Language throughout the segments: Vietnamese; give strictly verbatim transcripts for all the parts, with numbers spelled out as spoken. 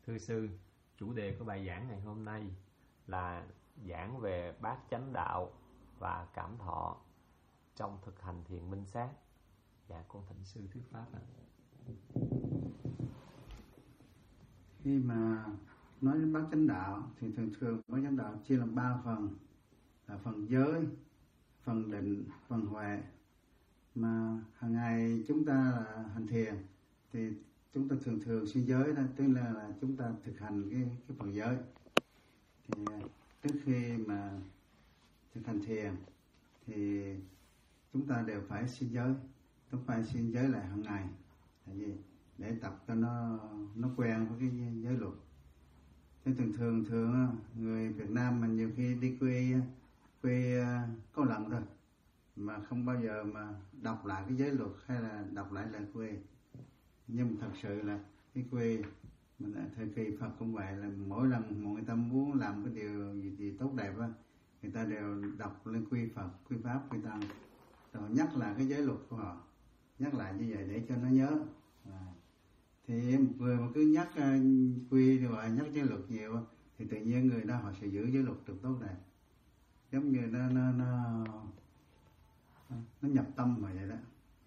Thưa sư, chủ đề của bài giảng ngày hôm nay là giảng về bát chánh đạo và cảm thọ trong thực hành thiền minh sát. Dạ, con thỉnh sư thuyết pháp ạ. Khi mà nói đến bát chánh đạo thì thường thường bát chánh đạo chia làm ba phần, là phần giới, phần định, phần huệ. Mà hàng ngày chúng ta là hành thiền thì chúng ta thường thường xuyên giới đó, tức là, là chúng ta thực hành cái cái phần giới. Thì trước khi mà thực hành thiền thì chúng ta đều phải xuyên giới, chúng phải xuyên giới lại hàng ngày. Tại vì để tập cho nó nó quen với cái giới luật. Thế thường thường thường người Việt Nam mình nhiều khi đi quy quy có lần thôi mà không bao giờ mà đọc lại cái giới luật hay là đọc lại lời quy. Nhưng mà thật sự là cái quy mình thời kỳ Phật cũng vậy, là mỗi lần mọi người ta muốn làm cái điều gì, gì tốt đẹp á, người ta đều đọc lên quy Phật, quy pháp, quy tăng, rồi nhắc lại cái giới luật của họ, nhắc lại như vậy để cho nó nhớ. À. Thì một người mà cứ nhắc uh, quy rồi nhắc giới luật nhiều thì tự nhiên người đó họ sẽ giữ giới luật được tốt đẹp, giống như nó nó nó nó nhập tâm mà vậy đó.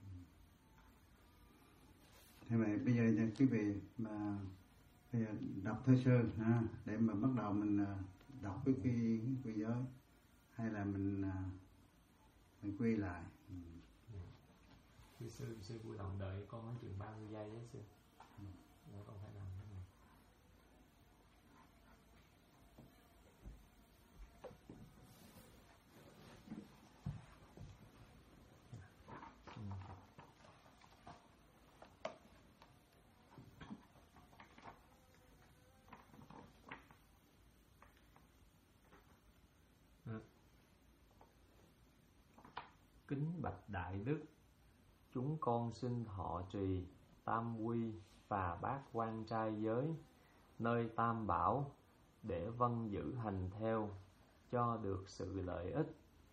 Thế vậy bây giờ quý vị mà bây giờ đọc thơ sơ ha, để mà bắt đầu mình đọc cái quy quy giới hay là mình mình quy lại. Thưa sư, sư vui lòng đợi con nói chừng ba mươi giây đấy sư. Ừ. Để con phải làm thế này. Ừ. Kính bạch Đại Đức, chúng con xin thọ trì tam quy và bát quan trai giới nơi tam bảo để vâng giữ hành theo cho được sự lợi ích.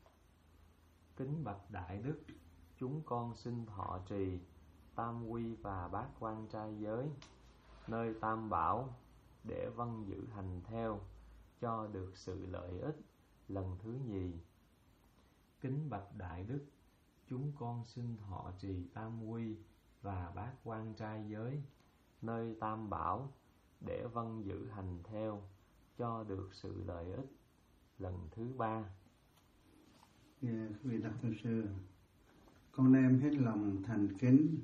Kính bạch Đại Đức, chúng con xin thọ trì tam quy và bát quan trai giới nơi tam bảo để vâng giữ hành theo cho được sự lợi ích. Lần thứ nhì. Kính bạch Đại Đức, chúng con xin thọ trì tam quy và bát quan trai giới nơi tam bảo để vâng giữ hành theo cho được sự lợi ích. Lần thứ ba. Yeah, quý vị đọc thơ sơ. Con đem hết lòng thành kính,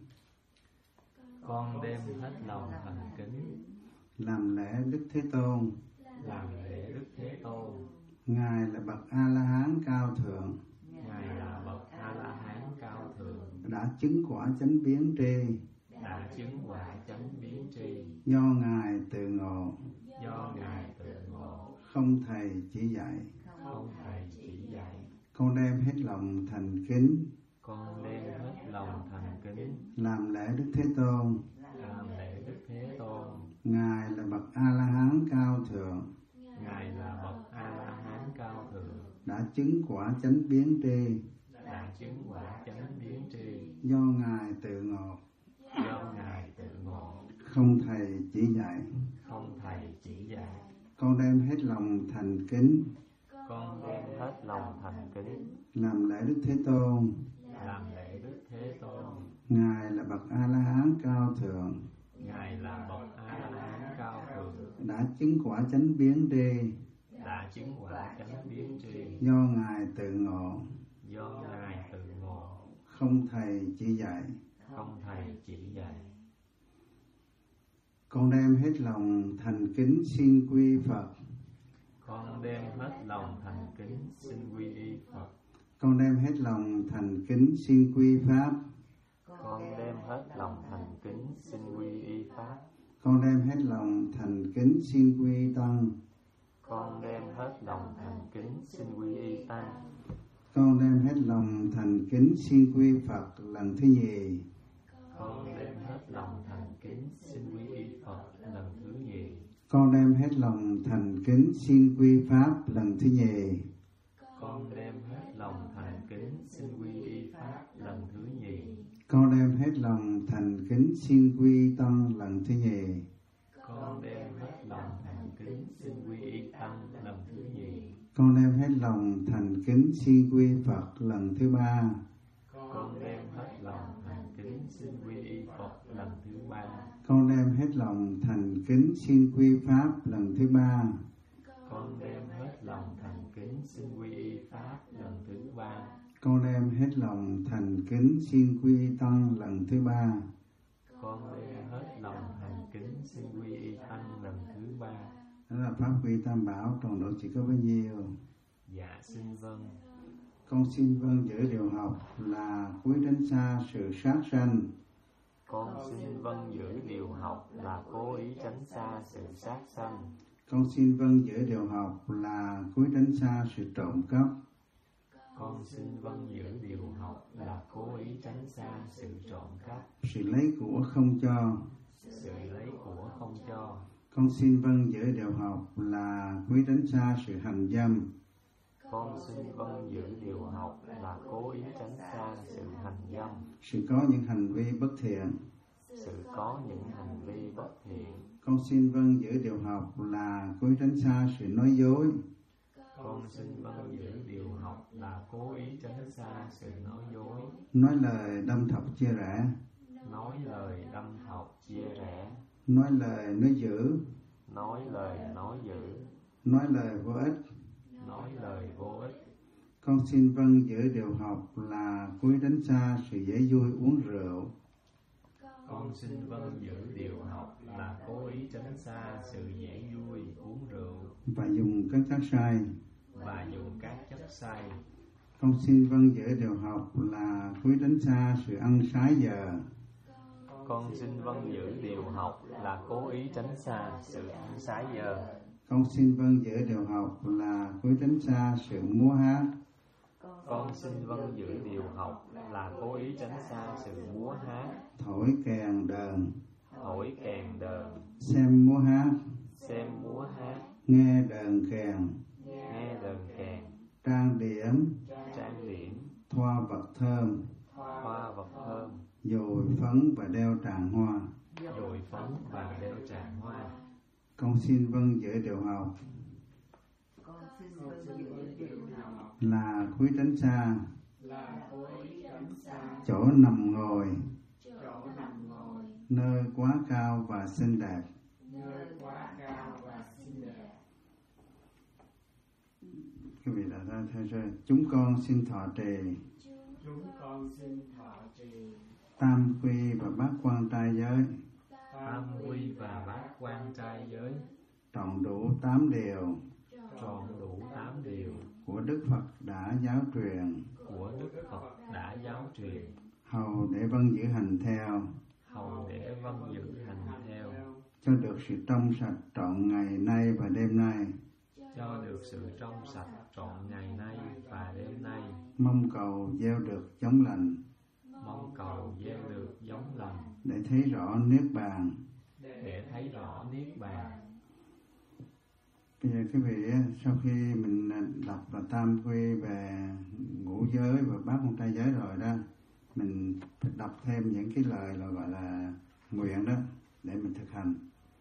con đem hết lòng thành kính, làm lễ Đức Thế Tôn, làm lễ Đức Thế Tôn. Ngài là bậc A La Hán cao thượng, Ngài là bậc A La Hán cao thượng, đã chứng quả chánh biến tri, đã chứng quả chánh biến tri, do Ngài tự ngộ, do Ngài tự ngộ, không thầy chỉ dạy, không thầy chỉ dạy. Con đem hết lòng thành kính, con đem hết lòng thành kính, làm lễ Đức Thế Tôn, làm lễ Đức Thế Tôn. Ngài là bậc A La Hán cao thượng, Ngài là bậc A La Hán cao thượng, đã chứng quả chánh biến tri, đã chứng quả chánh biến tri, do Ngài tự ngộ, do Ngài tự ngộ, không thầy chỉ dạy, không thầy chỉ dạy. Con đem hết lòng thành kính, con đem hết lòng thành kính, làm lễ Đức Thế Tôn, làm lễ Đức Thế Tôn. Ngài là bậc A La Hán cao thượng, Ngài là bậc A La Hán cao thượng, đã chứng quả chánh biến tri, đã chứng quả chánh biến tri, do Ngài tự ngộ, do Ngài tự ngộ, không thầy chỉ dạy, không thầy chỉ dạy. Con đem hết lòng thành kính xin quy Phật, con đem hết lòng thành kính xin quy y Phật, con đem hết lòng thành kính xin quy Pháp, con đem hết lòng thành kính xin quy y Pháp, con đem hết lòng thành kính xin quy Tăng, con đem hết lòng thành kính xin quy y Tăng, con đem hết lòng thành kính xin quy Phật lần thứ nhì, con đem hết lòng thành kính xin quy y Phật lần thứ nhì, con đem hết lòng thành kính xin quy Pháp lần thứ nhì, con đem hết lòng thành kính xin quy y Pháp lần thứ nhì, con đem hết lòng thành kính xin quy Tăng lần thứ nhì, Con đem hết lòng thành kính xin quy y tăng lần thứ nhì. Con đem hết lòng thành kính xin quy Phật lần thứ ba. Con đem hết lòng thành kính xin quy y Phật lần thứ ba. Con đem hết lòng thành kính xin quy Pháp lần thứ ba. Con đem hết lòng thành kính xin quy y Pháp lần thứ ba. Con đem hết lòng thành kính xin quy Tăng lần thứ ba. Con đem hết lòng thành kính xin quy y Tăng lần thứ ba. Đó là Pháp quy Tam Bảo, tròn độ chỉ có bấy nhiêu? Dạ xin vâng. Con xin vâng giữ điều học là cúi tránh xa sự sát sanh. Con xin vâng giữ điều học là cố ý tránh xa sự sát sanh. Con xin vâng giữ điều học là cúi tránh xa sự trộm cắp. Con xin vâng giữ điều học là cố ý tránh xa sự trộm cắp. Sự lấy của không cho. Sự lấy của không cho. Con xin vâng giữ điều học là cúi tránh xa sự hành dâm. Con xin vâng giữ điều học là cố ý tránh xa sự hành dâm. Sự có những hành vi bất thiện. Sự có những hành vi bất thiện. Con xin vâng giữ điều học là cúi tránh xa sự nói dối. Con xin vâng giữ điều học là cố ý tránh xa sự nói dối. Nói lời đâm thọc chia rẽ. Nói lời đâm thọc chia rẽ. Nói lời nói dữ. Nói lời nói dữ. Nói lời vô ích. Nói lời vô ích. Con xin vâng giữ điều học là cúi tránh xa sự dễ vui uống rượu. Con xin vâng giữ điều học là cố ý tránh xa sự dễ vui uống rượu và dùng các chất say. Và dùng các chất say. Con xin vâng giữ điều học là cúi tránh xa sự ăn trái giờ. Con xin vâng giữ điều học là cố ý tránh xa sự ăn trái giờ. Con xin vâng giữ điều học là cúi tránh xa sự múa hát. Con xin vâng giữ điều học là cố ý tránh xa sự múa hát. Thổi kèn đờn. Thổi kèn đờn. Xem múa hát. Xem múa hát. Nghe đờn kèn. Nghe đờn kèn. Trang điểm. Trang điểm. Thoa vật thơm. Thoa vật thơm. Dồi phấn và đeo tràng hoa. Dồi phấn và đeo tràng hoa. Con xin vâng giữ điều học là cúi tránh xa chỗ nằm ngồi nơi quá cao và xinh đẹp. Quý vị đã ra theo rồi. Chúng con xin thọ trì Chúng con xin thọ trì tam quy và bát quan trai giới. Tam quy và bát quan trai giới. Trọn đủ tám điều. Trọn đủ tám điều Của Đức Phật đã giáo truyền. Của Đức Phật đã giáo truyền. Hầu để vâng giữ hành theo. Hầu để vâng giữ hành theo. Cho được sự trong sạch trọn ngày nay và đêm nay. Cho được sự trong sạch trọn ngày nay và đêm nay. Mong cầu gieo được giống lành. Mong cầu gieo được giống lành. Để thấy rõ niết bàn. Để thấy rõ niết bàn. Bây giờ quý vị, sau khi mình đọc là tam quy về ngũ giới và bát quan trai giới rồi đó, mình phải đọc thêm những cái lời là gọi là nguyện đó để mình thực hành.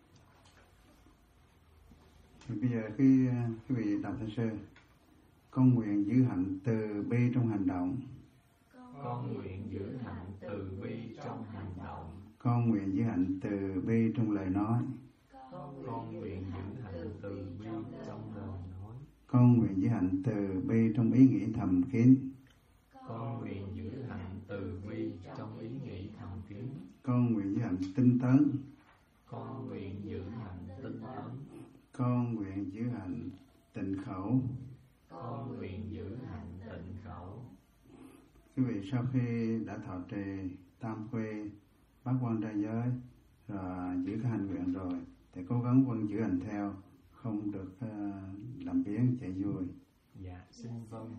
Thì bây giờ cái quý vị đọc theo sư. Con nguyện giữ hạnh từ bi trong hành động. Con nguyện giữ hạnh từ bi trong hành động. Con nguyện giữ hạnh từ bi trong lời nói. Con nguyện giữ hạnh từ bi trong lời nói. Con nguyện giữ hạnh từ bi trong ý nghĩ thầm kín. Con nguyện giữ hạnh từ bi trong ý nghĩ thầm kín. Con nguyện giữ hạnh tinh tấn. Con nguyện giữ hạnh tinh tấn. Con nguyện giữ hạnh tịnh khẩu. Con nguyện giữ hạnh tịnh khẩu. Quý vị sau khi đã thọ trì tam quy, bát quan trai giới rồi giữ cái hành nguyện rồi thì cố gắng vâng giữ hành theo, không được uh, làm biếng chạy vui. Dạ xin vâng.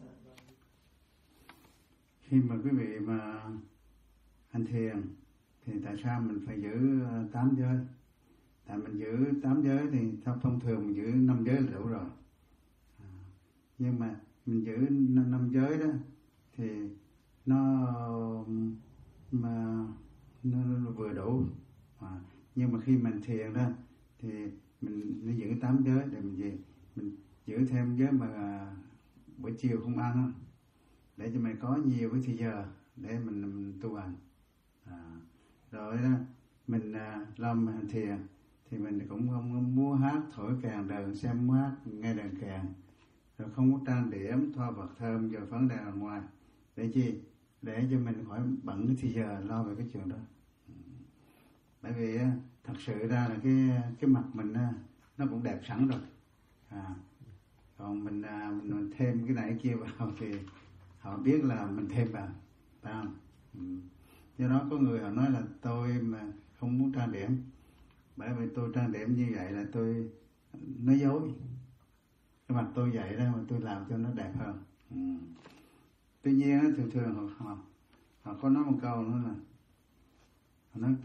Khi mà quý vị mà hành thiền thì tại sao mình phải giữ uh, tám giới? Tại mình giữ tám giới thì thông thường mình giữ năm giới là đủ rồi. À, nhưng mà mình giữ năm giới đó thì nó mà nó vừa đủ. À, Nhưng mà khi mình thiền đó thì mình nó giữ tám giới để mình gì mình giữ thêm giới mà buổi chiều không ăn đó, để cho mình có nhiều cái thời giờ để mình, mình tu hành. À, rồi đó mình à, làm mình thiền thì mình cũng không múa hát thổi kèn đờn, xem múa hát nghe đàn kèn, rồi không có trang điểm thoa vật thơm rồi phấn đèn ở ngoài, để chi để cho mình khỏi bận cái thời giờ lo về cái chuyện đó. Bởi vì thật sự ra là cái cái mặt mình nó cũng đẹp sẵn rồi, à, còn mình, mình thêm cái này cái kia vào thì họ biết là mình thêm vào, phải không? Ừ. Do đó có người họ nói là tôi mà không muốn trang điểm, bởi vì tôi trang điểm như vậy là tôi nói dối. Cái mặt tôi vậy đó mà tôi làm cho nó đẹp hơn. Ừ. Tuy nhiên thường thường họ, họ họ có nói một câu nữa là họ nói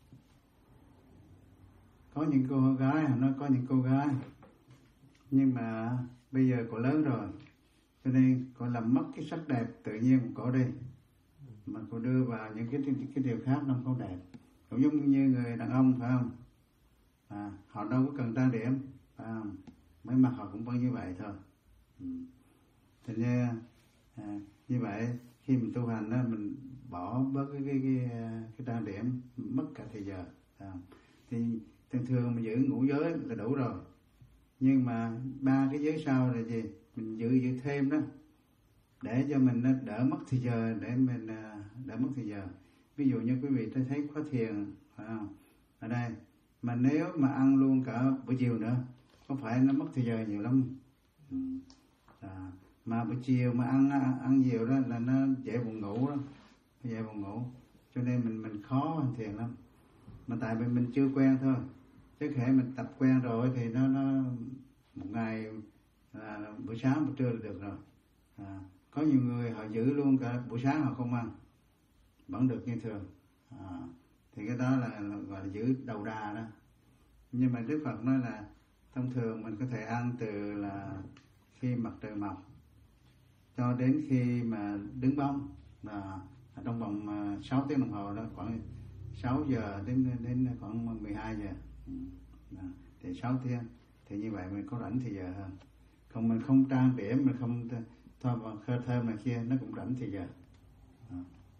có những cô gái, họ nói có những cô gái nhưng mà bây giờ cô lớn rồi cho nên cô làm mất cái sắc đẹp tự nhiên của cô đi, mà cô đưa vào những cái cái điều khác nó không đẹp. Cũng giống như người đàn ông, phải không? À, họ đâu có cần trang điểm, phải không? Mấy mặt họ cũng vẫn như vậy thôi. Ừ. Thế nên à, như vậy khi mình tu hành đó, mình bỏ bớt cái cái cái, cái trang điểm, mất cả thời giờ. À, thì thường thường mình giữ ngũ giới là đủ rồi, nhưng mà ba cái giới sau là gì? Mình giữ giữ thêm đó, để cho mình đỡ mất thời giờ, để mình đỡ mất thời giờ. Ví dụ như quý vị tôi thấy khóa thiền, phải không? Ở đây mà nếu mà ăn luôn cả buổi chiều nữa, có phải nó mất thời giờ nhiều lắm. Ừ. À, mà buổi chiều mà ăn ăn nhiều đó là nó dễ buồn ngủ đó, dễ buồn ngủ, cho nên mình mình khó hành thiền lắm. Mà tại vì mình chưa quen thôi, chứ khi mình tập quen rồi thì nó nó một ngày à, buổi sáng buổi trưa là được rồi. À, có nhiều người họ giữ luôn cả buổi sáng họ không ăn vẫn được như thường. À, thì cái đó là, là gọi là giữ đầu đà đó. Nhưng mà Đức Phật nói là thông thường mình có thể ăn từ là khi mặt trời mọc cho đến khi mà đứng bóng, là trong vòng sáu tiếng đồng hồ đó, khoảng sáu giờ đến đến khoảng mười hai giờ. Đó, thì sáu tiếng thì như vậy mình có rảnh thì giờ hơn. Còn mình không trang điểm, mình không thoa vào khơ thơm này kia, nó cũng rảnh thì giờ. Đó.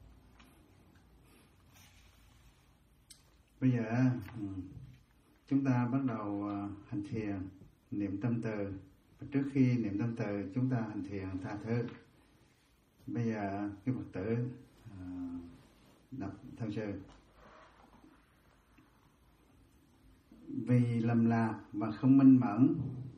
Bây giờ chúng ta bắt đầu hành thiền, niệm tâm từ. Và trước khi niệm tâm từ chúng ta hành thiền tha thứ. Bây giờ cái Phật tử đọc theo sư. Vì lầm lạc và không minh mẫn,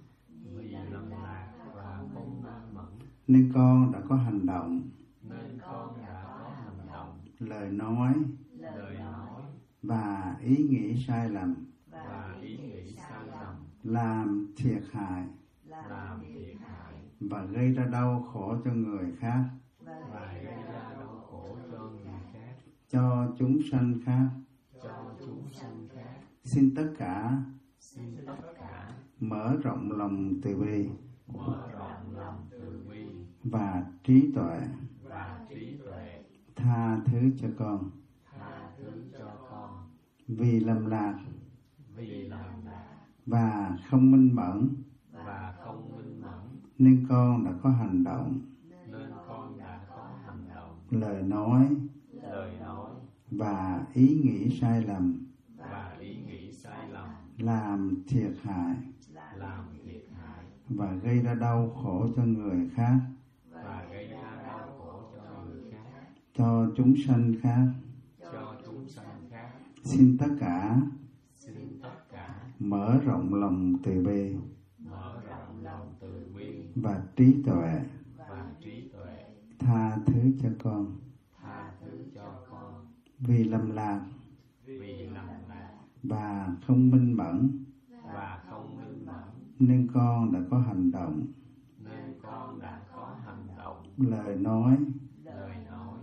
vì lầm lạc và không minh mẫn, nên con đã có hành động, nên con đã có hành động, lời nói, lời nói và ý nghĩ sai lầm, và ý nghĩ sai lầm, làm thiệt hại, làm thiệt hại và gây ra đau khổ cho người khác, và gây ra đau khổ cho người khác, cho chúng sanh khác. cho chúng sanh khác. Xin tất cả Xin tất cả mở rộng lòng từ bi, mở rộng lòng từ bi và trí tuệ, và trí tuệ, tha thứ cho con. tha thứ cho con. Vì lầm lạc Vì lầm lạc và không minh mẫn, và không minh mẫn, nên con đã có hành động, nên con đã có hành động, lời nói lời nói và ý nghĩ sai lầm, và ý nghĩ sai lầm, làm thiệt hại làm thiệt hại và gây ra đau khổ cho người khác, và gây ra đau khổ cho người khác, cho chúng sanh khác. cho chúng sanh khác. Xin tất cả Xin tất cả mở rộng lòng từ bi mở rộng lòng từ bi và trí tuệ, và trí tuệ, tha thứ cho con. tha thứ cho con. Vì lầm lạc Vì lầm lạc và không minh mẫn, và không minh mẫn, nên con đã có hành động, nên con đã có hành động, lời nói lời nói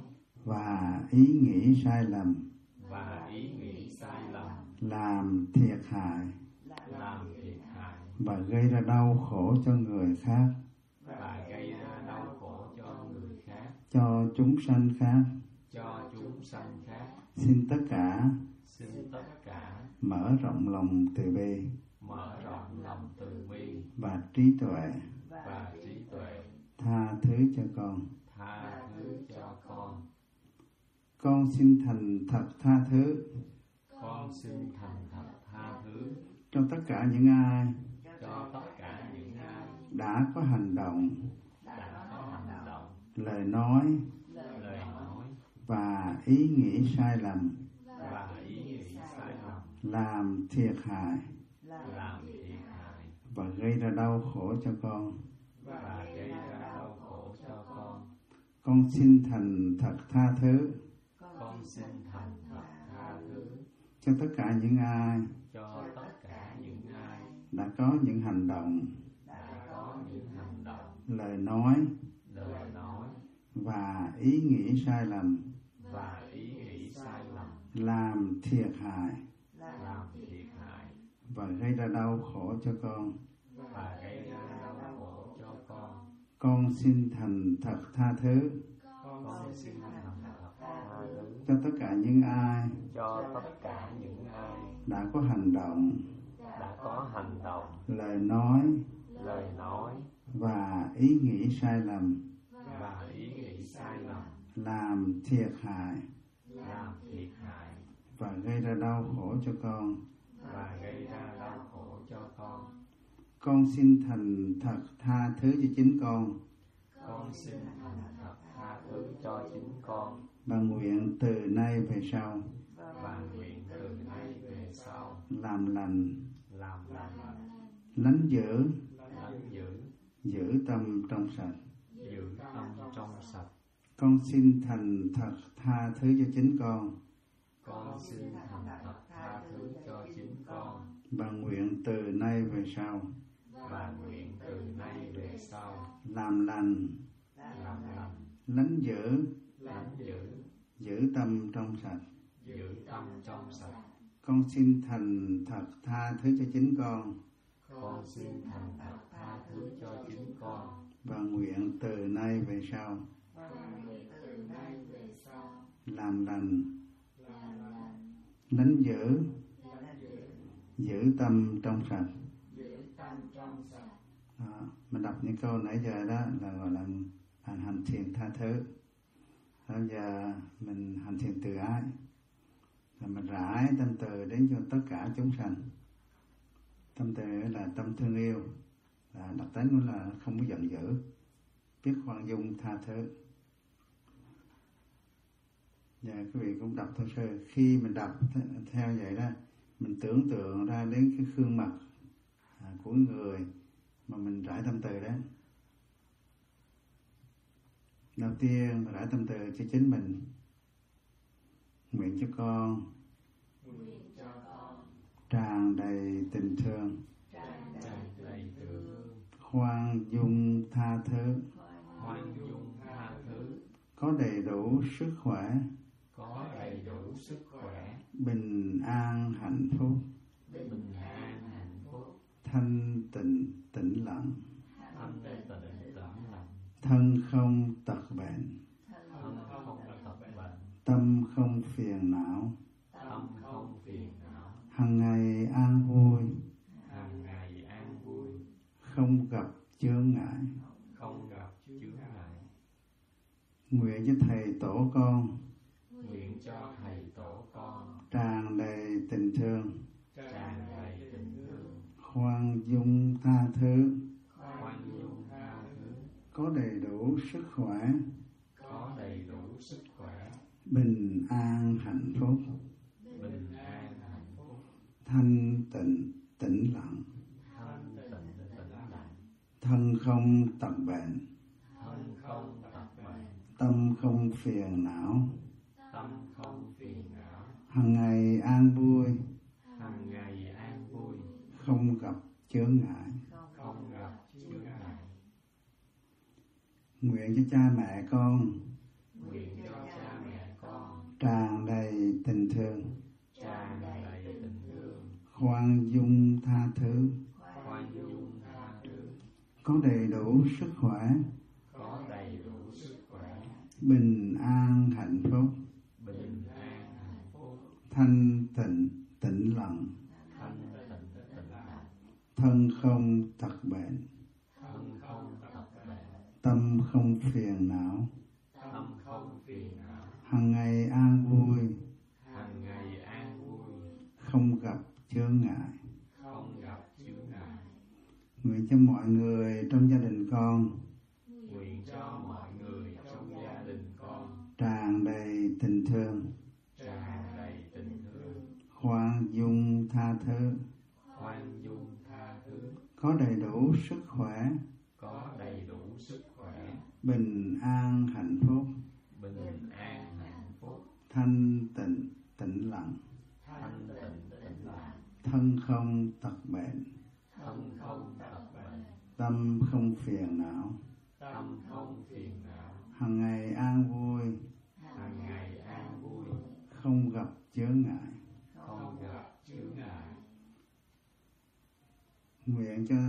và ý nghĩ sai lầm, và ý nghĩ sai lầm, làm thiệt hại làm thiệt hại và gây ra đau khổ cho người khác, và gây ra đau khổ cho người khác, cho chúng sanh khác. cho chúng sanh khác. Xin tất cả xin tất cả mở rộng lòng từ bi mở rộng lòng từ bi và trí tuệ, và trí tuệ, tha thứ cho con. tha thứ cho con. Con xin thành thật tha thứ Con xin thành thật tha thứ cho tất cả những ai cho tất cả những ai đã có hành động, đã có hành động, lời nói lời nói và ý nghĩ sai lầm, và ý nghĩ sai lầm, làm thiệt hại làm thiệt hại và gây ra đau khổ cho con. và gây ra đau khổ cho con. Con xin thành thật tha thứ Con xin thành thật tha thứ cho tất cả những ai cho tất cả những ai đã có những hành động, đã có những hành động, lời nói lời nói và ý nghĩ sai lầm, và ý nghĩ sai lầm, làm thiệt hại làm thiệt hại và gây ra đau khổ cho con. và gây ra đau khổ cho con. Con xin thành thật tha thứ Con xin thành thật tha thứ cho tất cả những ai cho tất cả những ai đã có hành động, đã có hành động, lời nói lời nói và ý nghĩ sai lầm, và ý nghĩ sai lầm, làm thiệt hại làm thiệt hại và gây ra đau khổ cho con. và gây ra đau khổ cho con. Con xin thành thật tha thứ cho chính con Con xin thành thật tha thứ cho chính con, và nguyện từ nay về sau và nguyện từ nay về sau làm lành, làm lành, lánh giữ, lánh giữ, giữ tâm trong sạch. giữ tâm trong sạch. Con xin thành thật tha thứ cho chính con Con xin thành thật tha thứ cho chính con, và nguyện từ nay về sau và nguyện từ nay về sau làm lành, làm lành, lánh giữ, lánh giữ, giữ tâm trong sạch. giữ tâm trong sạch. Con xin thành thật tha thứ cho chính con Con xin thành thật tha thứ cho chính con, và nguyện từ nay về sau làm lành, lánh giữ, giữ tâm trong sạch. Đó, mình đọc những câu nãy giờ đó là gọi là hành hành thiền tha thứ. Bây giờ mình hành thiền từ ái, là mình rải tâm từ đến cho tất cả chúng sanh. Tâm từ là tâm thương yêu, là đặc tính nó là không có giận dữ, biết khoan dung tha thứ. Và quý vị cũng đọc thôi sơ, khi mình đọc theo vậy đó, mình tưởng tượng ra đến cái gương mặt của người mà mình rải tâm từ đó. Đầu tiên mình rải tâm từ cho chính mình, nguyện cho con tràn đầy tình thương, tràn đầy thương, khoan dung tha thứ, khoan dung tha thứ, có đầy đủ sức khỏe, có đầy đủ sức khỏe, bình an hạnh phúc, bình an hạnh phúc, thanh tịnh tĩnh lặng, thanh tịnh tĩnh lặng, thân không tật bệnh, thân không tật bệnh, tâm không phiền não, tâm không phiền não, hằng ngày an vui, hàng ngày an vui, không gặp chướng ngại. không gặp chướng ngại. Nguyện cho thầy tổ con Nguyện cho thầy tổ con tràn đầy tình thương, tràn đầy tình thương, khoan dung tha thứ, khoan dung tha thứ, có đầy đủ sức khỏe, có đầy đủ sức khỏe, bình an hạnh phúc, bình an hạnh phúc, thanh tịnh tĩnh lặng, thanh tịnh tĩnh lặng, thân không tật bệnh, thân không tật bệnh, tâm không phiền não, tâm không phiền não, hằng ngày an vui, hàng ngày an vui, không gặp chướng ngại. không gặp chướng ngại. Nguyện cho cha mẹ con Nguyện cho cha mẹ con tràn đầy tình thương, tràn đầy tình thương, khoan dung tha thứ, khoan dung tha thứ, có đầy đủ sức khỏe, có đầy đủ sức khỏe, bình an hạnh phúc, bình an hạnh phúc, thanh tịnh tĩnh lặng, thanh tịnh tĩnh lặng, thân không tật bệnh, thân không tật bệnh, tâm không phiền não, tâm không phiền não, hằng ngày an vui, hàng ngày an vui, không gặp chướng ngại. không gặp chướng ngại. Nguyện cho mọi người trong gia đình con Nguyện cho mọi người trong gia đình con tràn đầy tình thương, tràn đầy tình thương, khoan dung tha thứ, khoan dung tha thứ, có đầy đủ sức khỏe, có đầy đủ sức khỏe, bình an hạnh phúc, bình an hạnh phúc, thanh tịnh tĩnh lặng, thanh tịnh tĩnh lặng, thân không tật bệnh, thân không tật bệnh, tâm không phiền não, tâm không phiền não, hằng ngày an vui, hàng ngày an vui, không gặp chướng ngại. không gặp chướng ngại. Nguyện cho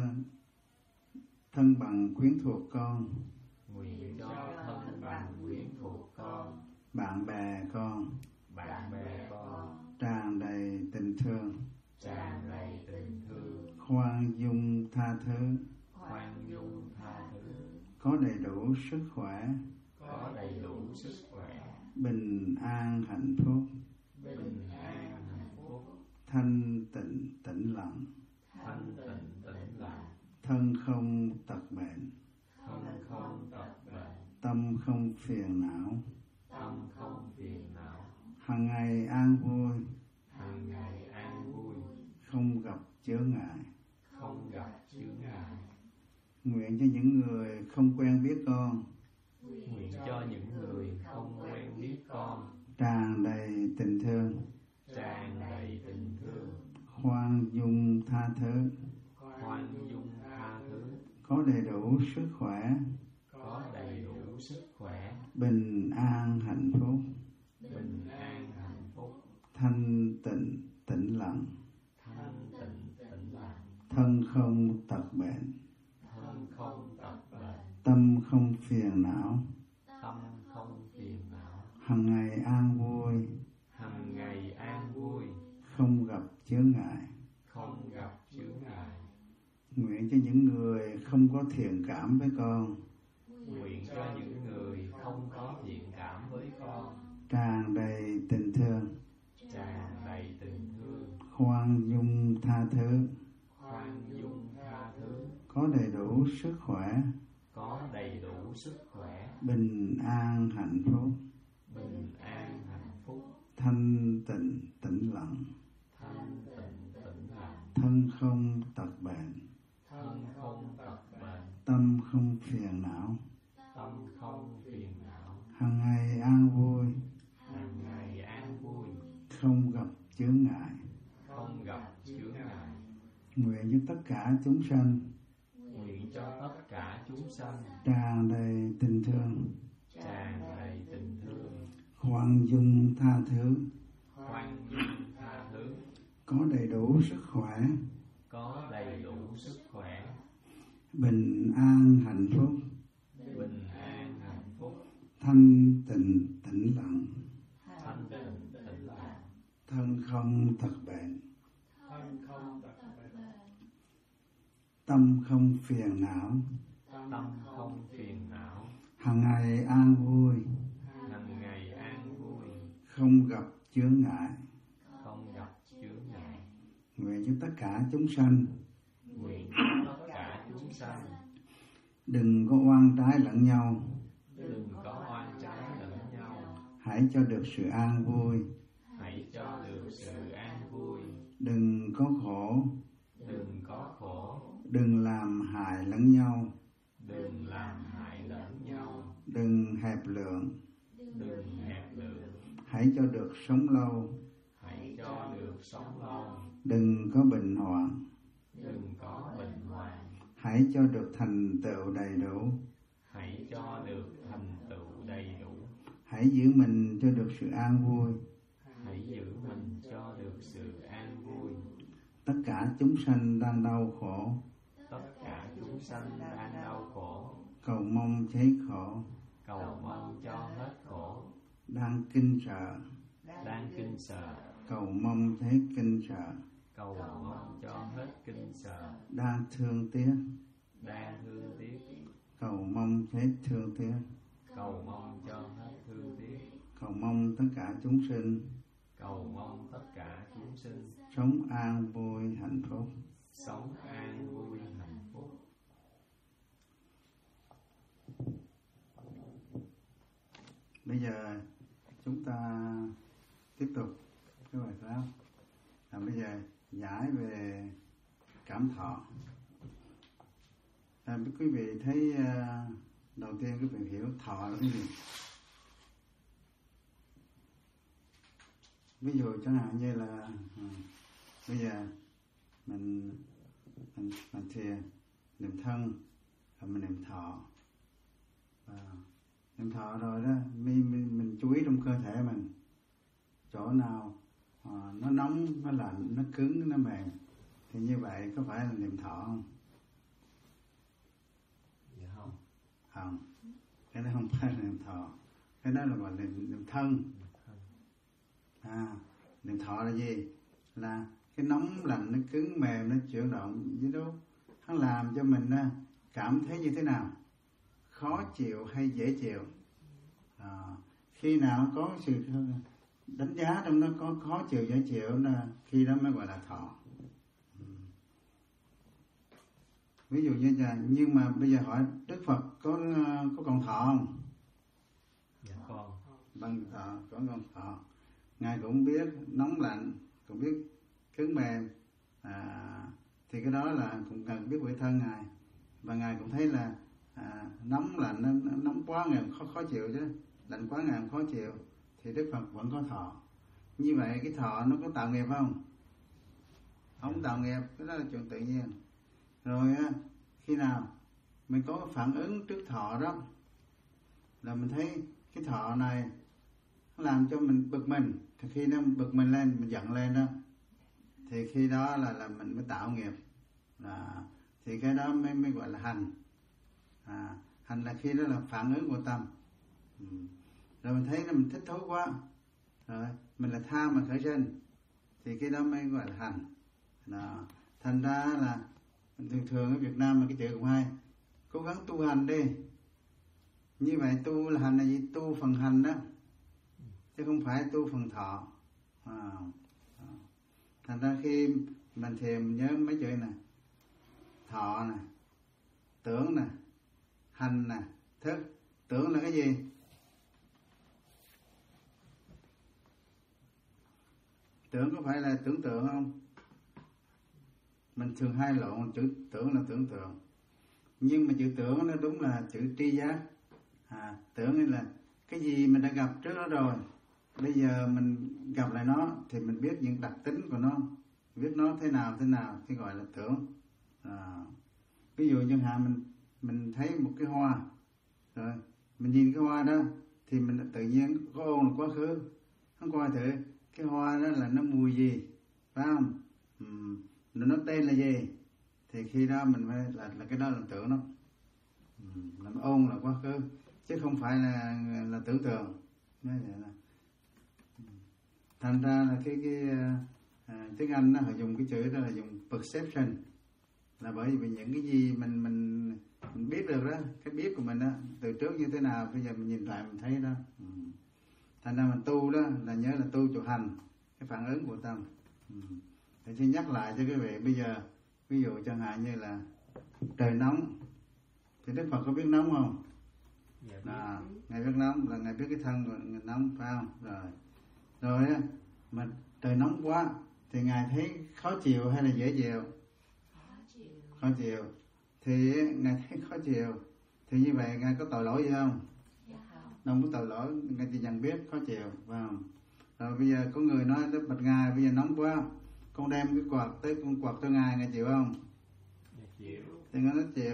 thân bằng quyến thuộc con, Nguyện cho thân bằng quyến thuộc con, bạn bè con bạn bè con tràn đầy tình thương, tràn đầy tình thương, khoan dung tha thứ, khoan dung tha thứ, có đầy đủ sức khỏe, có đầy đủ sức khỏe, bình an hạnh phúc, bình an hạnh phúc, thanh tịnh tĩnh lặng, thanh tịnh tĩnh lặng, thân không tật bệnh, thân không tật bệnh, tâm không phiền não, tâm không phiền não, hằng ngày an vui, hàng ngày an vui, không gặp chướng ngại. không gặp chướng ngại. Nguyện cho những người không quen biết con Nguyện cho những người không quen biết con tràn đầy tình thương, tràn đầy tình thương, khoan dung tha thứ, khoan dung tha thứ, có đầy đủ sức khỏe, có đầy đủ sức khỏe, bình an hạnh phúc, bình an hạnh phúc, thanh tịnh tĩnh lặng, thanh tịnh tĩnh lặng, thân không tật bệnh, thân không tật bệnh, tâm không phiền não, tâm không phiền não, hằng ngày an vui, hàng ngày an vui, không gặp chướng ngại. không gặp chướng ngại. Nguyện cho những người không có thiện cảm với con Nguyện cho những người không có thiện cảm với con tràn đầy tình thương, tràn đầy tình thương, khoan dung tha thứ, khoan dung tha thứ, có đầy đủ sức khỏe, có đầy đủ sức khỏe, bình an hạnh phúc, bình an hạnh phúc, thanh tịnh tĩnh lặng, thanh tịnh tĩnh lặng, thân không tật bệnh, thân không tật bệnh, tâm không phiền não, tâm không phiền não, hằng ngày an vui, hàng ngày an vui, không gặp chướng ngại. không gặp chướng ngại. Nguyện cho tất cả chúng sanh Nguyện cho tất cả chúng sanh tràn đầy tình thương, tràn đầy tình thương, khoan dung tha thứ, khoan dung tha thứ, có đầy đủ sức khỏe, có đầy đủ sức khỏe, bình an hạnh phúc, bình an hạnh phúc, thanh tịnh tĩnh lặng, thanh tịnh tĩnh lặng, thân không tật bệnh, thân không tật bệnh, tâm không phiền não, tâm không phiền não, hằng ngày an vui, hàng ngày an vui, không gặp chướng ngại. không gặp chướng ngại. Nguyện cho tất cả chúng sanh Nguyện cho tất cả chúng sanh đừng có oan trái lẫn nhau, đừng có oan trái lẫn nhau, hãy cho được sự an vui, hãy cho được sự an vui, đừng có khổ, đừng có khổ, đừng làm hại lẫn nhau, đừng làm hại lẫn nhau, đừng hẹp lượng, đừng hẹp lượng, hãy cho được sống lâu, hãy cho được sống lâu, đừng có bệnh hoạn, đừng có bệnh hoạn, hãy cho được thành tựu đầy đủ, hãy cho được thành tựu đầy đủ, hãy giữ mình cho được sự an vui. hãy giữ mình cho được sự an vui. Tất cả chúng sanh đang đau khổ, Tất cả chúng sanh đang đau khổ, cầu mong cháy khổ, cầu mong cho hết khổ, đang kinh sợ, đang kinh sợ, cầu mong hết kinh sợ, cầu mong cho hết kinh sợ, đang thương tiếc, đang thương tiếc, cầu mong hết thương tiếc, cầu mong cho hết thương tiếc, cầu mong tất cả chúng sinh cầu mong tất cả chúng sinh sống an vui hạnh phúc, sống an vui hạnh phúc. Bây giờ chúng ta tiếp tục cái bài pháp. À, bây giờ giải về cảm thọ. À, quý vị thấy uh, đầu tiên quý vị hiểu thọ là cái gì? Ví dụ chẳng hạn như là uh, bây giờ mình mình, mình thiền niệm thân, rồi mình niệm thọ. Uh, niệm thọ rồi đó, mình, mình, mình chú ý trong cơ thể mình, chỗ nào uh, nó nóng, nó lạnh, nó cứng, nó mềm, thì như vậy có phải là niệm thọ không? Dạ không. Không, cái đó không phải là niệm thọ, cái đó là gọi là niệm, niệm thân. À, niệm thọ là gì? Là cái nóng lạnh, nó cứng mềm, nó chuyển động với đó, nó làm cho mình cảm thấy như thế nào? Khó chịu hay dễ chịu? À, khi nào có sự đánh giá trong nó có khó chịu dễ chịu là khi đó mới gọi là thọ. Ví dụ như là, nhưng mà bây giờ hỏi Đức Phật có có còn thọ không? Dạ con. Bằng thọ, có còn thọ. Ngài cũng biết nóng lạnh, cũng biết cứng mềm, à, thì cái đó là cũng cần biết về thân Ngài. Và Ngài cũng thấy là à, nóng lạnh, nó, nóng quá Ngài khó, khó chịu chứ, lạnh quá Ngài khó chịu, thì Đức Phật vẫn có thọ. Như vậy cái thọ nó có tạo nghiệp không? Không tạo nghiệp, cái đó là chuyện tự nhiên. Rồi á, khi nào mình có phản ứng trước thọ đó, là mình thấy cái thọ này nó làm cho mình bực mình, thì khi nó bực mình lên, mình giận lên đó, thì khi đó là là mình mới tạo nghiệp. À, thì cái đó mới mới gọi là hành. À, hành là khi đó là phản ứng của tâm. Ừ. Rồi mình thấy là mình thích thú quá, rồi mình là tham mà khởi sinh, thì cái đó mới gọi là hành. Đó. Thành ra là thường thường ở Việt Nam mà cái chữ cũng hay, cố gắng tu hành đi. Như vậy tu là hành là gì? Tu phần hành đó, chứ không phải tu phần thọ. À, à. Thành ra khi mình thiền nhớ mấy chữ này: thọ nè, tưởng nè, hành nè, thức. Tưởng là cái gì? Tưởng có phải là tưởng tượng không? Mình thường hay lộn chữ tưởng là tưởng tượng, nhưng mà chữ tưởng nó đúng là chữ tri giác. À, tưởng là cái gì mình đã gặp trước đó rồi, bây giờ mình gặp lại nó thì mình biết những đặc tính của nó, biết nó thế nào thế nào thì gọi là tưởng. À, ví dụ như hạn mình mình thấy một cái hoa, rồi mình nhìn cái hoa đó thì mình tự nhiên có ôn là quá khứ, không coi thử cái hoa đó là nó mùi gì, phải không? Ừ. Nó tên là gì, thì khi đó mình phải là, là cái đó là tưởng nó. Ừ. Làm ôn là quá khứ, chứ không phải là là tưởng tượng. Nói vậy là. Thành ra là cái cái à, tiếng Anh nó họ dùng cái chữ đó là dùng perception, là bởi vì những cái gì mình mình mình biết được đó, cái biết của mình đó từ trước như thế nào, bây giờ mình nhìn lại mình thấy đó. Ừ. Thành ra mình tu đó là nhớ là tu chủ hành, cái phản ứng của tâm. Ừ. Để xin nhắc lại cho quý vị, bây giờ ví dụ chẳng hạn như là trời nóng, thì Đức Phật có biết nóng không? Dạ, à, Ngài biết nóng là Ngài biết cái thân của Ngài nóng, phải không? Rồi rồi á, mà trời nóng quá thì Ngài thấy khó chịu hay là dễ chịu? Khó chịu. Khó chịu. Thì Ngài thấy khó chịu, thì như vậy Ngài có tội lỗi gì không? Dạ không. Không có tội lỗi, Ngài chỉ nhận biết khó chịu, phải không? Rồi bây giờ có người nói tới bạch Ngài, bây giờ nóng quá, con đem cái quạt tới con quạt cho Ngài, Ngài chịu không? dạ chịu. Thì Ngài nói chịu.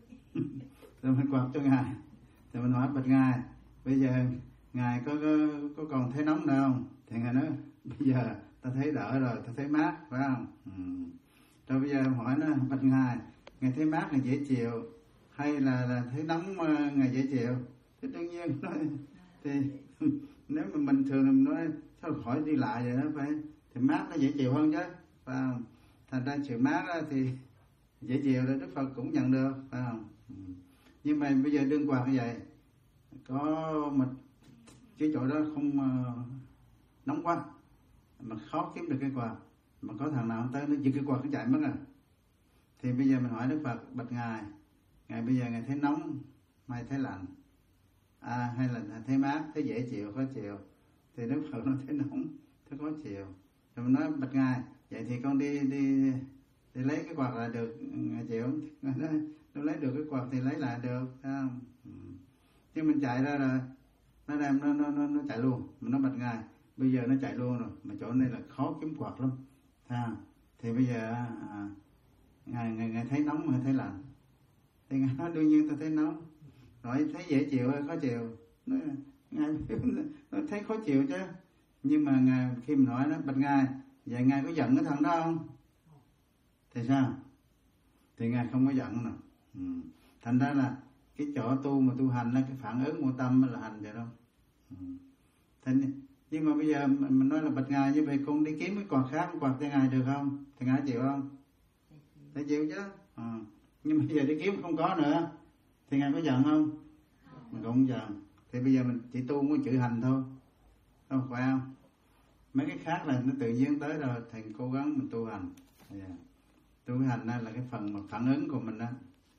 Rồi mình quạt cho Ngài, thì mình hỏi bạch Ngài, bây giờ Ngài có, có, có còn thấy nóng nữa không? Thì Ngài nói, bây giờ ta thấy đỡ rồi, ta thấy mát, phải không? Ừ. Rồi bây giờ hỏi nó, bạch Ngài, Ngài thấy mát là dễ chịu, hay là, là thấy nóng Ngài dễ chịu? Thì đương nhiên nói, thì nếu mà mình thường mình nói, sao hỏi đi lại vậy đó, phải thì mát nó dễ chịu hơn chứ, phải không? Thành ra sự mát đó thì dễ chịu là Đức Phật cũng nhận được, phải không? Nhưng mà bây giờ đương quạt như vậy, có một cái chỗ đó không uh, nóng quá mà khó kiếm được cái quạt, mà có thằng nào tới nó giật cái quạt nó chạy mất à. Thì bây giờ mình hỏi Đức Phật, bạch ngài, ngài bây giờ ngài thấy nóng hay thấy lạnh, à, hay là thấy mát, thấy dễ chịu, khó chịu? Thì Đức Phật nó thấy nóng, thấy khó chịu. Rồi mình nói bạch ngài, vậy thì con đi đi đi lấy cái quạt là được, ngài chịu không? Ngài nói nếu lấy được cái quạt thì lấy lại được, thấy không? Ừ. Nhưng mình chạy ra là nó đem nó nó nó, nó chạy luôn. Mình nói bạch ngài, bây giờ nó chạy luôn rồi, mà chỗ này là khó kiếm quạt lắm, thấy không? Thì bây giờ à, ngài, ngài ngài thấy nóng hay thấy lạnh? Thì ngài nói đương nhiên ta thấy nóng. Rồi thấy dễ chịu hay khó chịu? Nó, ngài nó thấy khó chịu chứ. Nhưng mà ngài khi mình hỏi nó bạch ngài, vậy ngài có giận cái thằng đó không? Thì sao? Thì ngài không có giận nào. Ừ. Thành ra là cái chỗ tu mà tu hành là cái phản ứng của tâm là hành vậy đâu. Ừ. Thành, nhưng mà bây giờ mình nói là bạch ngài như vậy, con đi kiếm cái quạt khác, quạt cho ngài được không? Thì ngài chịu không? Thì chịu chứ. À. Nhưng mà bây giờ đi kiếm không có nữa thì ngài có giận không? Mình cũng không giận. Thì bây giờ mình chỉ tu một chữ hành thôi, không phải không? Mấy cái khác là nó tự nhiên tới rồi, thành cố gắng mình tu hành. Yeah. Tu hành là cái phần mà phản ứng của mình đó.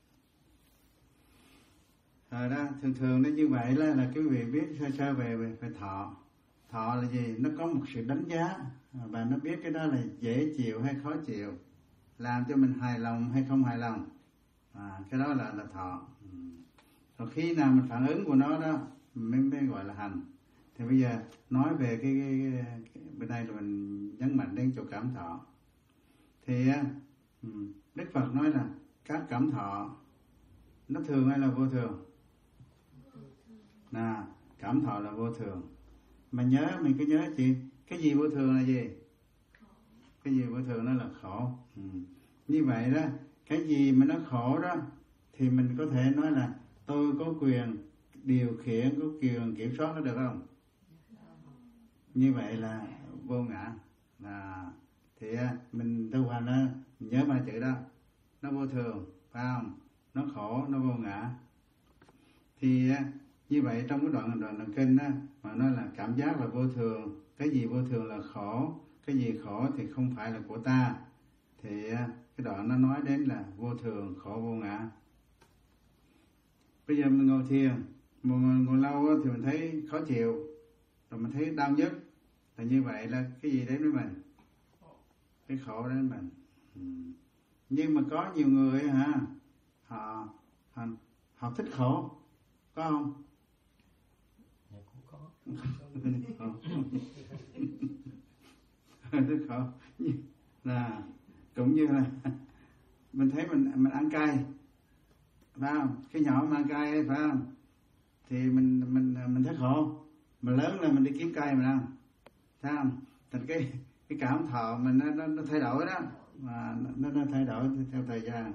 Rồi đó, thường thường nó như vậy là, là quý vị biết sơ sơ về, về về thọ. Thọ là gì? Nó có một sự đánh giá và nó biết cái đó là dễ chịu hay khó chịu, làm cho mình hài lòng hay không hài lòng. À, cái đó là là thọ. Rồi khi nào mình phản ứng của nó đó mới, mới gọi là hành. Thì bây giờ nói về cái, cái, cái, cái bên đây là mình nhấn mạnh đến chỗ cảm thọ. Thì Đức Phật nói là các cảm thọ nó thường hay là vô thường? Nà, cảm thọ là vô thường. Mà nhớ, mình cứ nhớ chị, cái gì vô thường là gì? Cái gì vô thường nó là khổ. Ừ. Như vậy đó, cái gì mà nó khổ đó thì mình có thể nói là tôi có quyền điều khiển, có quyền kiểm soát nó được không? Như vậy là vô ngã. Là thì mình tu hành đó, nhớ ba chữ đó, nó vô thường, phải không? Nó khổ, nó vô ngã. Thì như vậy trong cái đoạn đoạn đoạn kinh đó mà nói là cảm giác là vô thường, cái gì vô thường là khổ, cái gì khổ thì không phải là của ta. Thì cái đoạn nó nói đến là vô thường, khổ, vô ngã. Bây giờ mình ngồi thiền, một ngồi, ngồi lâu thì mình thấy khó chịu, rồi mình thấy đau nhức, là như vậy là cái gì đến với mình? Cái khổ đến với mình. Ừ. Nhưng mà có nhiều người hả, họ họ, họ thích khổ, có không? Dạ cũng có. Thích khổ là cũng như là mình thấy mình mình ăn cay, phải không? Cái nhỏ mà ăn cay phải không? Thì mình mình mình thấy khổ, mà lớn là mình đi kiếm cay mình ăn, thấy không? Thành cái cái cảm thọ mình nó nó, nó thay đổi đó, mà nó nó thay đổi theo thời gian.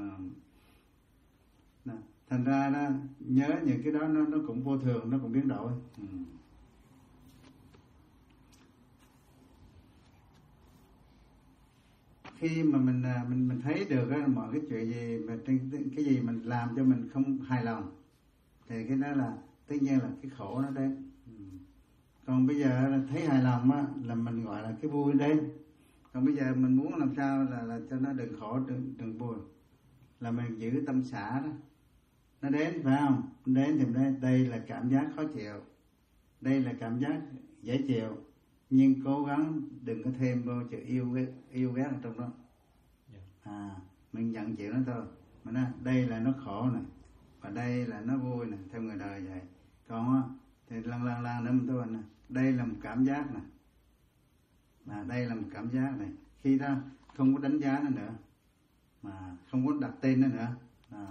À, thành ra đó, nhớ những cái đó nó nó cũng vô thường, nó cũng biến đổi. Ừ. Khi mà mình mình mình thấy được đó, mọi cái chuyện gì mà cái gì mình làm cho mình không hài lòng thì cái đó là tất nhiên là cái khổ nó đến. Ừ. Còn bây giờ là thấy hài lòng á là mình gọi là cái vui đến. Còn bây giờ mình muốn làm sao là là cho nó đừng khổ, đừng đừng buồn, là mình giữ tâm xả đó. Nó đến phải không? Đến thì đây, đây là cảm giác khó chịu, đây là cảm giác dễ chịu, nhưng cố gắng đừng có thêm vô chữ yêu ghét, yêu ghét ở trong đó. À, mình nhận chịu nó thôi. Mà nói đây là nó khổ này, và đây là nó vui này, theo người đời vậy. Còn thì lần lần lần nữa mình tu hành này, đây là một cảm giác này, mà đây là một cảm giác này. Khi đó không có đánh giá nó nữa, mà không có đặt tên nó nữa. À.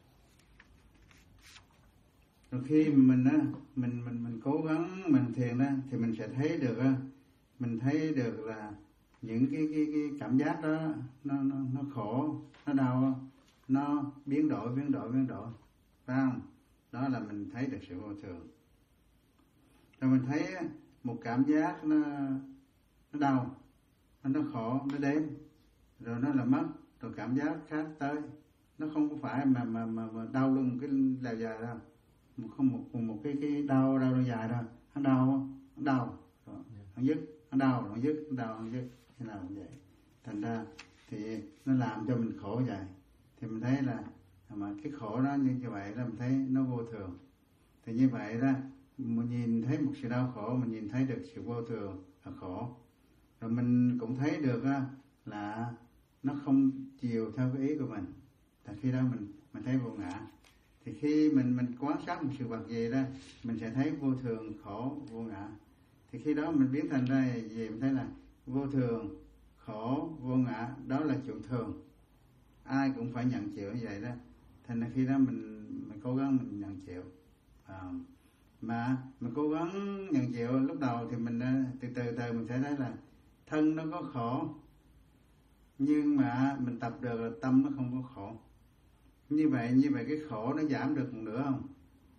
Rồi khi mình á, mình mình mình cố gắng mình thiền đó, thì mình sẽ thấy được á, mình thấy được là những cái cái cái cảm giác đó nó nó nó khổ, nó đau, nó biến đổi biến đổi biến đổi, phải không? Đó là mình thấy được sự vô thường. Rồi mình thấy một cảm giác nó nó đau, nó khổ nó đến rồi nó là mất, rồi cảm giác khác tới, nó không có phải mà mà mà, mà đau luôn một cái lèo dài đâu, một không một một cái cái đau đau dài đâu, nó đau nó đau rồi nó dứt, nó đau nó dứt, nó đau nó dứt, thế nào cũng vậy. Thành ra thì nó làm cho mình khổ vậy, thì mình thấy là mà cái khổ đó như vậy là mình thấy nó vô thường. Thì như vậy đó, mình nhìn thấy một sự đau khổ, mình nhìn thấy được sự vô thường là khổ, rồi mình cũng thấy được là nó không chiều theo cái ý của mình. Thì khi đó mình mình thấy vô ngã. Thì khi mình mình quan sát một sự vật gì đó, mình sẽ thấy vô thường, khổ, vô ngã. Thì khi đó mình biến thành ra gì, mình thấy là vô thường, khổ, vô ngã, đó là chuyện thường, ai cũng phải nhận chịu như vậy đó. Thành ra khi đó mình mình cố gắng mình nhận chịu, à, mà mình cố gắng nhận chịu. Lúc đầu thì mình từ từ từ mình sẽ thấy là thân nó có khổ, nhưng mà mình tập được là tâm nó không có khổ. Như vậy như vậy cái khổ nó giảm được một nửa không?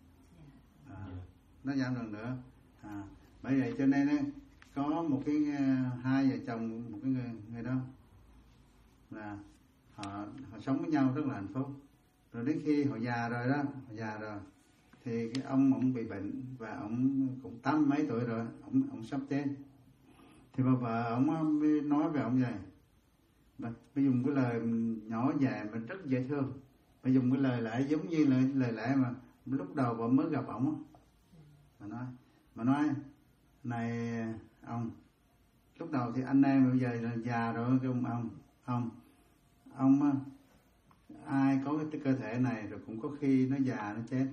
À, nó giảm được nữa. À, bởi vậy cho nên ấy, có một cái hai vợ chồng, một cái người, người đó là họ họ sống với nhau rất là hạnh phúc. Rồi đến khi họ già rồi đó, họ già rồi thì cái ông ông bị bệnh và ông cũng tám mấy tuổi rồi, ông ông sắp chết. Thì bà vợ ông nói về ông vậy, bà, bà dùng cái lời nhỏ dài mà rất dễ thương. Bà dùng cái lời lẽ giống như lời lời lẽ mà lúc đầu bà mới gặp ông á. Bà nói, bà nói này ông, lúc đầu thì anh em bây giờ là già rồi, cái ông ông ông ông ai có cái cơ thể này rồi cũng có khi nó già nó chết.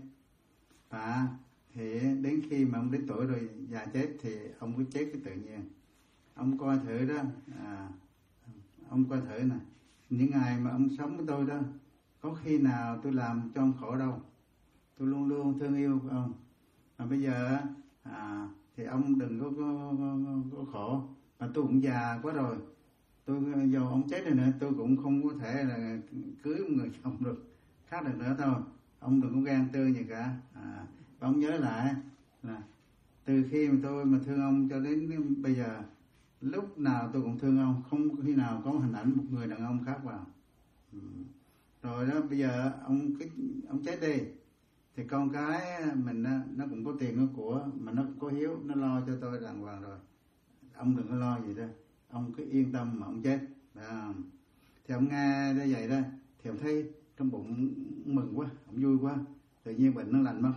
Và thì đến khi mà ông đến tuổi rồi già chết thì ông cứ chết cái tự nhiên. Ông coi thử đó, à, ông coi thử nè, những ngày mà ông sống với tôi đó, có khi nào tôi làm cho ông khổ đâu. Tôi luôn luôn thương yêu của ông. Mà bây giờ à, thì ông đừng có, có, có, có khổ. Mà tôi cũng già quá rồi, tôi dù ông chết rồi nữa tôi cũng không có thể là cưới một người chồng được khác được nữa thôi. Ông đừng có ghen tơ gì cả. À, và ông nhớ lại là từ khi mà tôi mà thương ông cho đến bây giờ, lúc nào tôi cũng thương ông, không khi nào có hình ảnh một người đàn ông khác vào. Ừ. Rồi đó bây giờ ông cái ông chết đi thì con cái mình nó cũng có tiền có của, mà nó cũng có hiếu, nó lo cho tôi đàng hoàng rồi. Ông đừng có lo gì đó, ông cứ yên tâm mà ông chết. À, thì ông nghe như vậy đó thì ông thấy trong bụng mừng quá, ông vui quá, tự nhiên bệnh nó lành mất.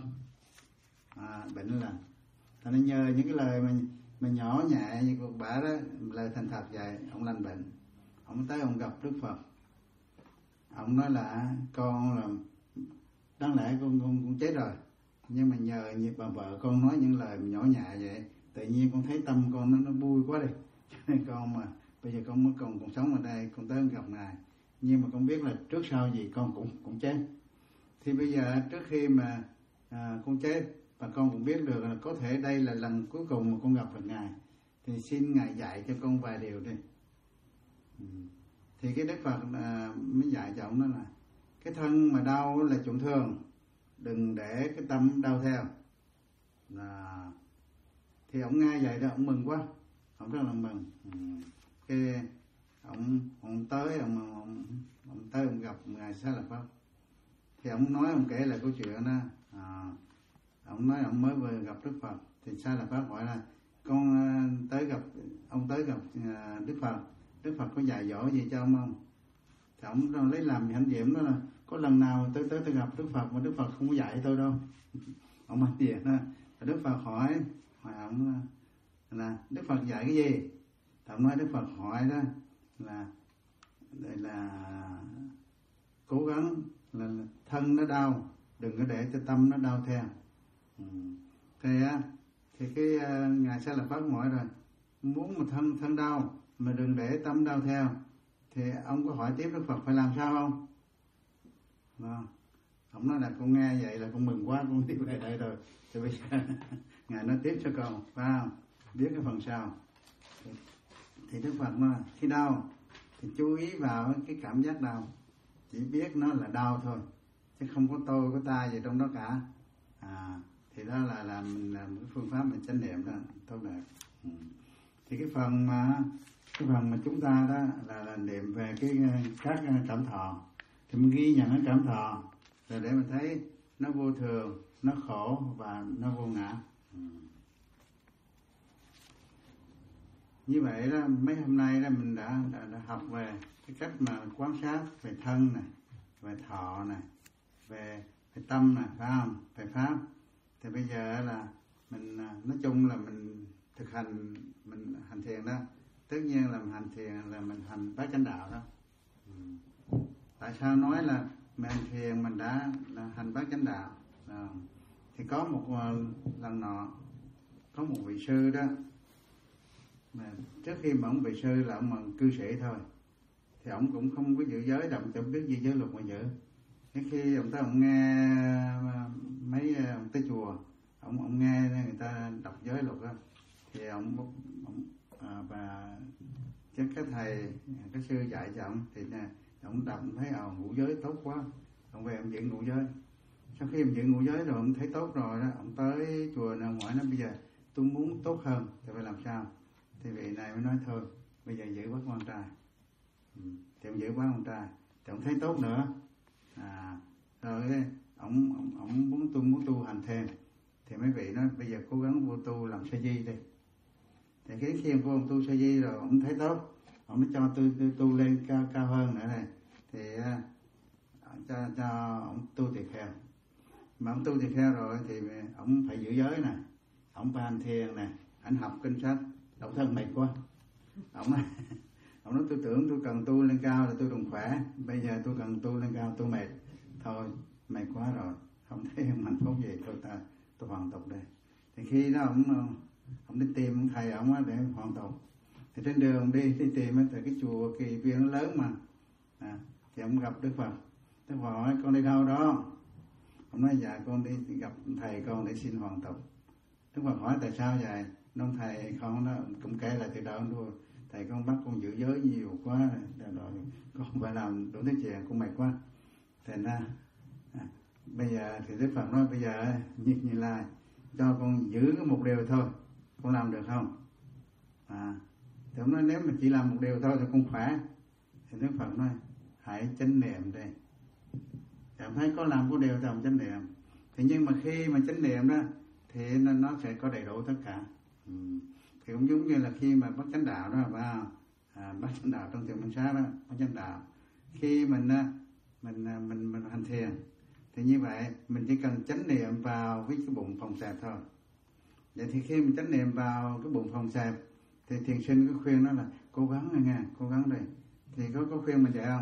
À, bệnh nó lành. Thành nó nhờ những cái lời mà mà nhỏ nhẹ như của bà đó, lời thành thật vậy, ông lành bệnh. Ông tới ông gặp Đức Phật, ông nói là con là đáng lẽ con con con chết rồi, nhưng mà nhờ như bà vợ con nói những lời nhỏ nhẹ vậy, tự nhiên con thấy tâm con nó nó vui quá đi. Cho nên con mà bây giờ con mới còn còn sống ở đây, con tới gặp ngài, nhưng mà con biết là trước sau gì con cũng cũng chết. Thì bây giờ trước khi mà à, con chết và con cũng biết được là có thể đây là lần cuối cùng mà con gặp được ngài, thì xin ngài dạy cho con vài điều đi. Ừ. Thì cái Đức Phật à, mới dạy cho ông đó là cái thân mà đau là chuyện thường, đừng để cái tâm đau theo. Là thì ông nghe vậy đó, ông mừng quá, ông rất là mừng. Ừ. Cái ông ông tới ông ông, ông tới ông gặp ngài Xá Lợi Phất. Thì ông nói, ông kể lại câu chuyện đó. À, ông nói ông mới vừa gặp Đức Phật. Thì Xá Lợi Phất hỏi là con tới gặp ông tới gặp Đức Phật, Đức Phật có dạy dỗ gì cho ông không? Thì ông lấy làm hãnh diện đó là có lần nào tới tới tôi gặp Đức Phật mà Đức Phật không có dạy tôi đâu. Ông hãnh diện đó. Đức Phật hỏi hỏi ông là Đức Phật dạy cái gì? Thì ông nói Đức Phật hỏi đó là đây là cố gắng là, là thân nó đau, đừng có để cho tâm nó đau theo. Ừ. Thì á thì cái uh, ngài Xá Lợi Phất hỏi rồi, muốn một thân thân đau mà đừng để tâm đau theo, thì ông có hỏi tiếp Đức Phật phải làm sao không? Đó. Ông nói là con nghe vậy là con mừng quá, con đi về đây rồi. Thì bây giờ ngài nói tiếp cho con, phải không? Biết cái phần sau. Thì Đức Phật nói khi đau thì chú ý vào cái cảm giác đau, chỉ biết nó là đau thôi, chứ không có tôi có ta gì trong đó cả. À, thì đó là là mình làm cái phương pháp mình chánh niệm đó tốt đẹp. Ừ. Thì cái phần mà cái phần mà chúng ta đó là, là niệm về cái các cảm thọ, thì mình ghi nhận cái cảm thọ rồi để mình thấy nó vô thường, nó khổ và nó vô ngã. Như vậy đó, mấy hôm nay đó mình đã, đã, đã học về cái cách mà quan sát về thân này, về thọ này, về, về tâm này, phải không? Về pháp. Thì bây giờ là mình nói chung là mình thực hành, mình hành thiền đó. Tất nhiên là mình hành thiền là mình hành bát chánh đạo đó. Tại sao nói là mình hành thiền mình đã là hành bát chánh đạo? À, thì có một lần nọ có một vị sư đó, mà trước khi mà ông vị sư là ông bằng cư sĩ thôi, thì ông cũng không có giữ giới, đồng chẳng biết gì giới luật mà giữ. Thế khi ông tới ông nghe mấy ông tới chùa, ông ông nghe người ta đọc giới luật đó, thì ông, ông à, và các cái thầy cái sư dạy cho ông thì nè, ông đọc thấy ờ ngũ giới tốt quá, ông về ông giữ ngũ giới. Sau khi ông giữ ngũ giới rồi ông thấy tốt rồi đó, ông tới chùa nào ngoại nói bây giờ tôi muốn tốt hơn thì phải làm sao? Thì vị này mới nói thôi bây giờ giữ bát quan trai. Ừ. Thì ông giữ bát quan trai thì ông thấy tốt nữa, à, rồi ông ông ông muốn tu muốn tu hành thêm, thì mấy vị nói bây giờ cố gắng vô tu làm sa di đi. Thì cái khi vô ông tu sa di rồi ông thấy tốt, ông mới cho tôi tu, tu lên cao cao hơn nữa này, thì uh, cho cho ông tu tỳ kheo. Mà ông tu tỳ kheo rồi thì ông phải giữ giới nè, ông phải hành thiền nè, anh học kinh sách, độc thân mệt quá. Ông nói, ông nói tôi tưởng tôi cần tu lên cao là tôi đồng khỏe, bây giờ tôi cần tu lên cao tôi mệt, thôi mệt quá rồi, không thấy không hạnh phúc gì, tôi ta tôi hoàn tục đây. Thì khi đó ông ông đi tìm ông thầy ông để hoàn tục. Thì trên đường ông đi đi tìm thì cái chùa Kỳ Viên nó lớn mà, à, thì ông gặp Đức Phật. Đức Phật hỏi con đi đâu đó? Ông nói dạ con đi gặp thầy con để xin hoàn tục. Đức Phật hỏi tại sao vậy? Ông thầy con nó cũng kể lại từ đầu ông thôi, thầy con bắt con giữ giới nhiều quá rồi con phải làm đủ thứ chuyện, con mệt quá. Thành ra à, bây giờ thì Đức Phật nói bây giờ như như là cho con giữ một điều thôi, con làm được không? À, thì ông nói nếu mà chỉ làm một điều thôi thì con khỏe. Thì Đức Phật nói hãy chánh niệm đi. Thì ông thấy có làm có điều thì ông chánh niệm. Thì nhưng mà khi mà chánh niệm đó thì nó, nó sẽ có đầy đủ tất cả. Ừ. Thì cũng giống như là khi mà bát chánh đạo đó, và à, bát chánh đạo trong thiền minh sát đó, bát chánh đạo. Khi mình mình mình mình, mình hành thiền thì như vậy mình chỉ cần chánh niệm vào với cái bụng phòng xẹp thôi. Vậy thì khi mình chánh niệm vào cái bụng phòng xẹp thì thiền sinh có khuyên nó là cố gắng nghe, nghe cố gắng đi. Thì có có khuyên mình vậy không?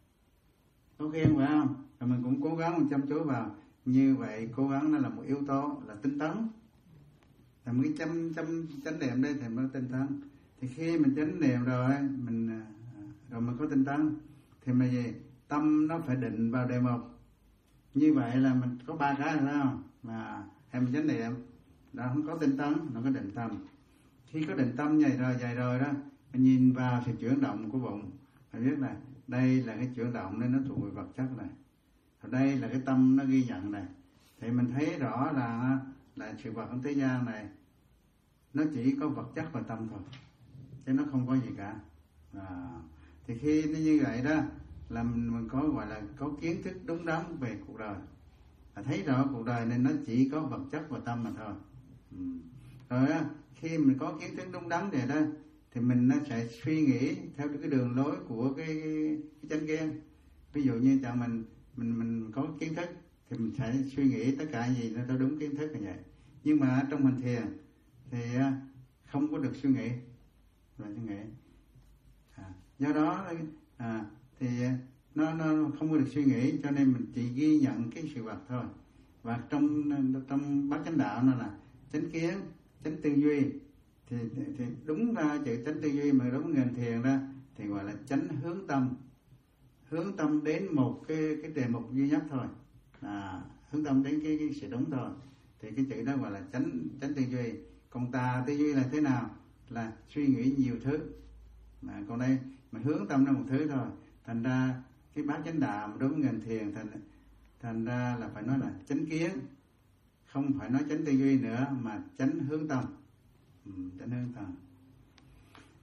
Có khuyên phải không? Rồi mình cũng cố gắng mình chăm chú vào. Như vậy cố gắng nó là một yếu tố là tinh tấn. Thì mình chăm chăm chánh niệm đây thì mới tinh tấn. Thì khi mình chánh niệm rồi mình rồi mình có tinh tấn thì mà gì? Tâm nó phải định vào đề mục. Như vậy là mình có ba cái phải không? Là hay mình chánh niệm, đó không có tinh tấn, nó có định tâm. Khi có định tâm vậy rồi vậy rồi đó, mình nhìn vào sự chuyển động của bụng, mình biết là đây là cái chuyển động nên nó thuộc về vật chất này. Ở đây là cái tâm nó ghi nhận này. Thì mình thấy rõ là là sự vật trong thế gian này nó chỉ có vật chất và tâm thôi, chứ nó không có gì cả. À, thì khi nó như vậy đó là mình, mình có gọi là có kiến thức đúng đắn về cuộc đời, à, thấy rõ cuộc đời nên nó chỉ có vật chất và tâm mà thôi. Ừ. Rồi á, khi mình có kiến thức đúng đắn vậy đó thì mình nó sẽ suy nghĩ theo cái đường lối của cái, cái chánh kiến. Ví dụ như chẳng mình mình mình có kiến thức thì mình sẽ suy nghĩ tất cả gì nó đúng kiến thức như vậy. Nhưng mà trong hành thiền thì không có được suy nghĩ, là suy nghĩ. À, do đó à, thì nó nó không có được suy nghĩ, cho nên mình chỉ ghi nhận cái sự vật thôi. Và trong trong bát chánh đạo nó là chánh kiến, chánh tư duy. Thì, thì, thì đúng ra chữ chánh tư duy mà đúng ngành thiền ra thì gọi là chánh hướng tâm, hướng tâm đến một cái cái đề mục duy nhất thôi, à, hướng tâm đến cái, cái sự đúng thôi. Thì cái chữ đó gọi là chánh chánh tư duy. Còn tà tư duy là thế nào? Là suy nghĩ nhiều thứ. Mà còn đây mình hướng tâm ra một thứ thôi. Thành ra cái bát chánh đạo đúng ngành thiền thành thành ra là phải nói là chánh kiến, không phải nói chánh tư duy nữa mà chánh hướng tâm. Ừ, chánh hướng tâm.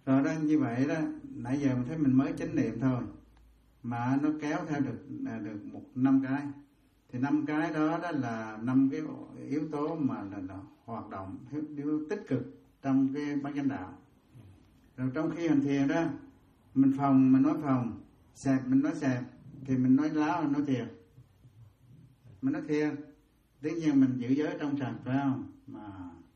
Rồi đó, như vậy đó, nãy giờ mình thấy mình mới chánh niệm thôi mà nó kéo theo được được một năm cái. Thì năm cái đó đó là năm cái yếu tố mà là, là hoạt động yếu, yếu tích cực trong cái bát chánh đạo. Rồi trong khi hành thiền đó, mình phòng mình nói phòng, xẹp mình nói xẹp, thì mình nói láo mình nói thiệt. Mình nói thiệt, tất nhiên mình giữ giới trong sạch, phải không? Mà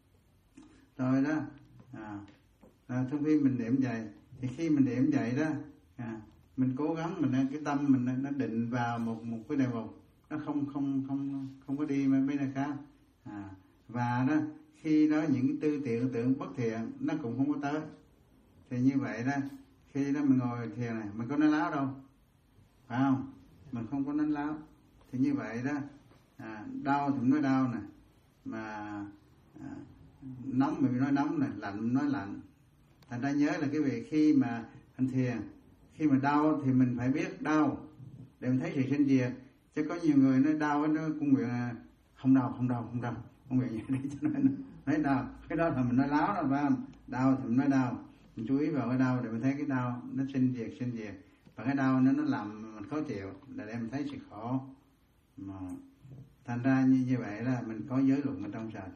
rồi đó, à, à, trong khi mình niệm vậy, thì khi mình niệm vậy đó, à, mình cố gắng mình cái tâm mình nó định vào một một cái đề mục, nó không không không không có đi bên này khác. À, và đó khi đó những cái tư tưởng tưởng bất thiện nó cũng không có tới. Thì như vậy đó, khi đó mình ngồi thiền này, mình có nói láo đâu, phải không? Mình không có nói láo. Thì như vậy đó, à, đau thì mình nói đau nè, mà à, nóng mình nói nóng nè, lạnh mình nói lạnh. Thành ra nhớ là cái việc khi mà hành thiền, khi mà đau thì mình phải biết đau để mình thấy sự sinh diệt. Chứ có nhiều người nói đau nó cũng nguyện là không đau, không đau, không đau, không nguyện vậy để cho nó nói đau. Cái đó là mình nói láo rồi, phải không? Đau thì mình nói đau, mình chú ý vào cái đau để mình thấy cái đau nó sinh diệt, sinh diệt. Và cái đau nó nó làm mình khó chịu là để mình thấy sự khổ. Mà thành ra như như vậy là mình có giới luật ở trong sạch.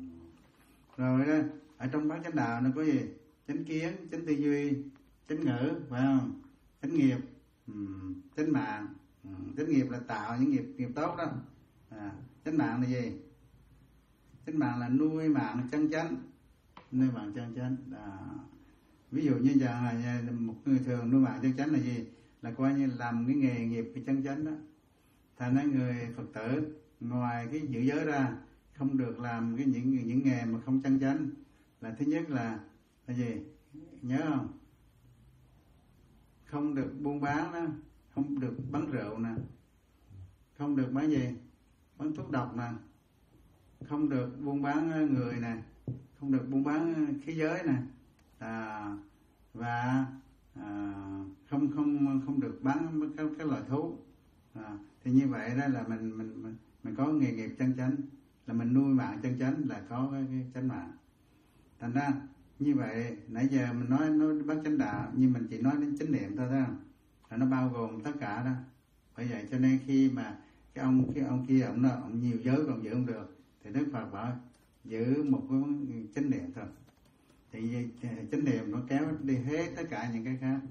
Rồi đó, ở trong bát chánh đạo nó có gì? Chánh kiến, chánh tư duy, chánh ngữ, phải không? Chánh nghiệp, chánh mạng. Chánh nghiệp là tạo những nghiệp nghiệp tốt đó. À, chánh mạng là gì? Chánh mạng là nuôi mạng chân chánh, nuôi mạng chân chánh. À, ví dụ như giờ một người thường nuôi mạng chân chánh là gì? Là coi như làm cái nghề nghiệp cái chân chánh đó. Thành ra người Phật tử ngoài cái giữ giới ra không được làm cái những những nghề mà không chân chánh. Là thứ nhất là là gì? Nhớ không? Không được buôn bán đó, không được bán rượu nè, không được bán gì? Bán thuốc độc nè, không được buôn bán người nè, không được buôn bán khí giới nè, à, và à, không không không được bán các cái loại thú. À, thì như vậy đó là mình mình mình, mình có nghề nghiệp chân chánh, là mình nuôi mạng chân chánh, là có cái, cái chánh mạng. Thành ra như vậy nãy giờ mình nói nói bát chánh đạo, nhưng mình chỉ nói đến chánh niệm thôi, thấy không? Là nó bao gồm tất cả đó. Bởi vậy cho nên khi mà cái ông cái ông kia ông, ông nhiều giới còn giữ không được, thì Đức Phật bảo giữ một cái chánh niệm thôi. Thì chánh niệm nó kéo đi hết tất cả những cái khác.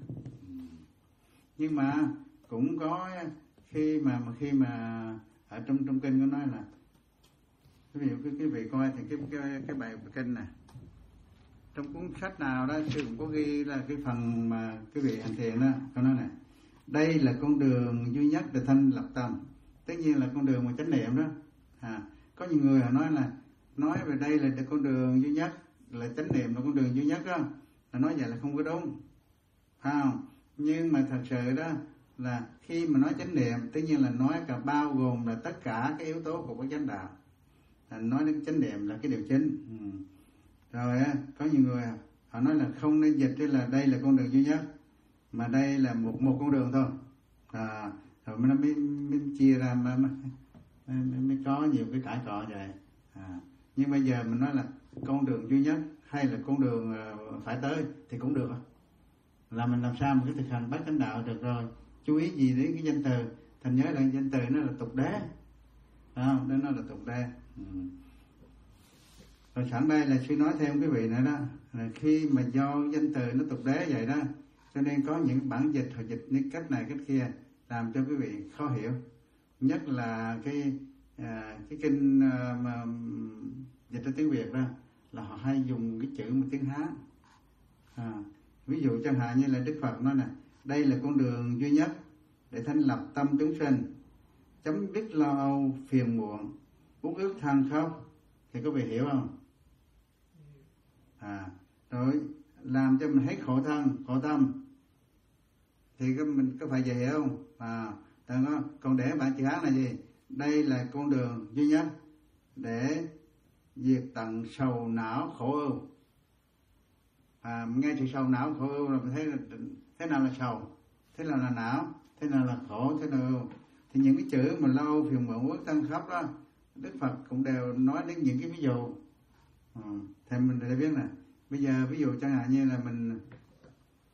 Nhưng mà cũng có khi mà, mà khi mà ở trong trong kinh có nói là ví dụ cái quý vị coi thì cái cái cái bài kinh này trong cuốn sách nào đó sư cũng có ghi là cái phần mà cái vị hành thiền đó, có nói này: đây là con đường duy nhất để thanh lập tâm. Tất nhiên là con đường mà chánh niệm đó. À, có nhiều người họ nói là nói về đây là con đường duy nhất, là chánh niệm là con đường duy nhất đó, là nói vậy là không có đúng, phải không? Nhưng mà thật sự đó là khi mà nói chánh niệm, tất nhiên là nói cả bao gồm là tất cả cái yếu tố của cái chánh đạo. À, nói đến chánh niệm là cái điều chính. Ừ. Rồi á, có nhiều người họ nói là không nên dịch là đây là con đường duy nhất, mà đây là một một con đường thôi. À, rồi nó mới, mới chia ra mới, mới, mới có nhiều cái cãi cọ vậy. À, nhưng bây giờ mình nói là con đường duy nhất hay là con đường phải tới thì cũng được. Là mình làm sao mà cái thực hành bát chánh đạo được rồi. Chú ý gì đến cái danh từ, thành nhớ là danh từ nó là tục đế. À, đó nó là tục đế. Ừ. Rồi sẵn đây là sư nói thêm cái vị nữa đó, là khi mà do danh từ nó tục đế vậy đó, cho nên có những bản dịch hoặc dịch những cách này cách kia làm cho quý vị khó hiểu. Nhất là cái à, cái kinh à, mà dịch ra tiếng Việt đó, là họ hay dùng cái chữ một tiếng Hán. À, ví dụ chẳng hạn như là Đức Phật nói nè, đây là con đường duy nhất để thanh lập tâm chúng sinh, chấm dứt lo âu phiền muộn, uất ức than khóc. Thì có vị hiểu không? À, rồi làm cho mình hết khổ thân, khổ tâm, thì có, mình có phải vậy hiểu không? À, nó, còn để bản chữ Hán là gì? Đây là con đường duy nhất để diệt tận sầu não khổ ưu. À, nghe chữ sầu não khổ ưu là mình thấy là thế nào là sầu, thế nào là não, thế nào là khổ, thế nào ưu. Thì những cái chữ mà lâu phiền muộn uất than khóc đó, Đức Phật cũng đều nói đến những cái ví dụ. Ừ, thì mình đã biết nè, bây giờ ví dụ chẳng hạn như là mình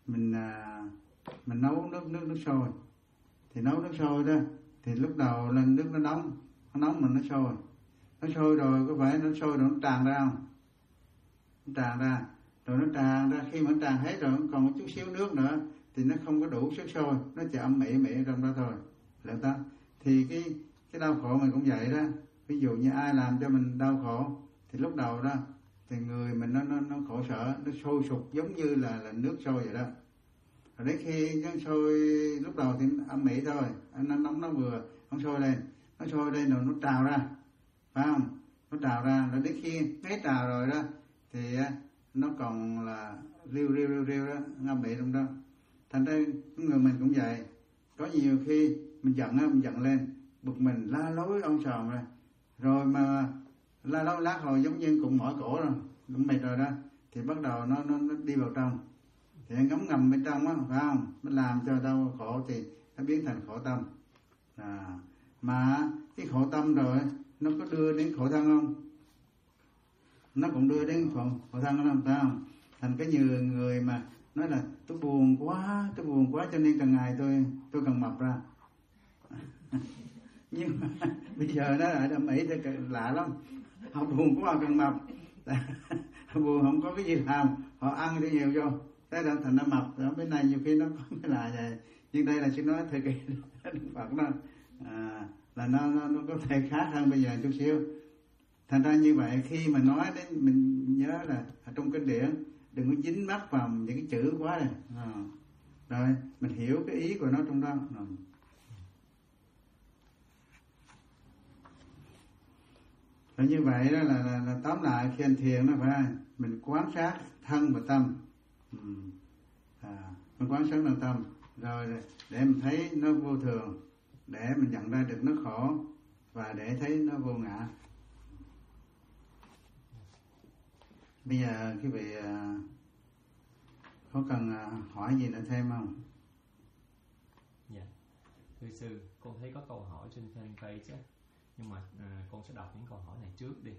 mình à, mình nấu nước nước nước sôi, thì nấu nước sôi đó thì lúc đầu lên nước nó nóng, nó nóng mà nó sôi, nó sôi rồi có phải nó sôi rồi nó tràn ra không? Nó tràn ra, rồi nó tràn ra, khi mà nó tràn hết rồi còn một chút xíu nước nữa thì nó không có đủ sức sôi, nó chỉ âm ỉ ỉ trong đó thôi, là ta. Thì cái cái đau khổ mình cũng vậy đó. Ví dụ như ai làm cho mình đau khổ thì lúc đầu đó thì người mình nó nó nó khổ sở, nó sôi sục giống như là là nước sôi vậy đó. Rồi đến khi nó sôi lúc đầu thì âm ỉ thôi, nó nóng nó vừa, nó sôi lên, nó sôi lên rồi nó trào ra, phải không? Nó trào ra, rồi đến khi hết trào rồi đó thì nó còn là riu riu riu riu đó, âm ỉ trong đó. Thành ra người mình cũng vậy, có nhiều khi mình giận á, mình giận lên, bực mình la lối ông sòm rồi, rồi mà la lối lát rồi giống như cũng mỏi cổ rồi, cũng mệt rồi đó, thì bắt đầu nó nó, nó đi vào trong, thì ngấm ngầm bên trong á, phải không? Nó làm cho đau khổ thì nó biến thành khổ tâm. À, mà cái khổ tâm rồi nó có đưa đến khổ thân không? Nó cũng đưa đến khổ, khổ thân không, phải không? Thành cái nhiều người mà nói là tôi buồn quá, tôi buồn quá cho nên càng ngày tôi tôi càng mập ra. Nhưng mà bây giờ nó lại đâm ỉ thì lạ lắm, họ buồn quá càng mập. Buồn không có cái gì làm, họ ăn thì nhiều vô, thế là thành nó mập. Ở bên này nhiều khi nó có cái là vậy, nhưng đây là xin nói thời kỳ Đức Phật đó, à, là nó, nó nó có thể khác hơn bây giờ chút xíu. Thành ra như vậy, khi mà nói đến mình nhớ là ở trong kinh điển đừng có dính mắc vào những cái chữ quá này, à, rồi mình hiểu cái ý của nó trong đó. À. Và như vậy đó là, là, là tóm lại khi hành thiền nó phải mình quán sát thân và tâm, ừ. à, mình quán sát thân tâm rồi để mình thấy nó vô thường, để mình nhận ra được nó khổ và để thấy nó vô ngã. Bây giờ quý vị có cần hỏi gì nữa thêm không? Dạ, thưa sư, con thấy có câu hỏi trên fanpage á, nhưng mà à, con sẽ đọc những câu hỏi này trước đi.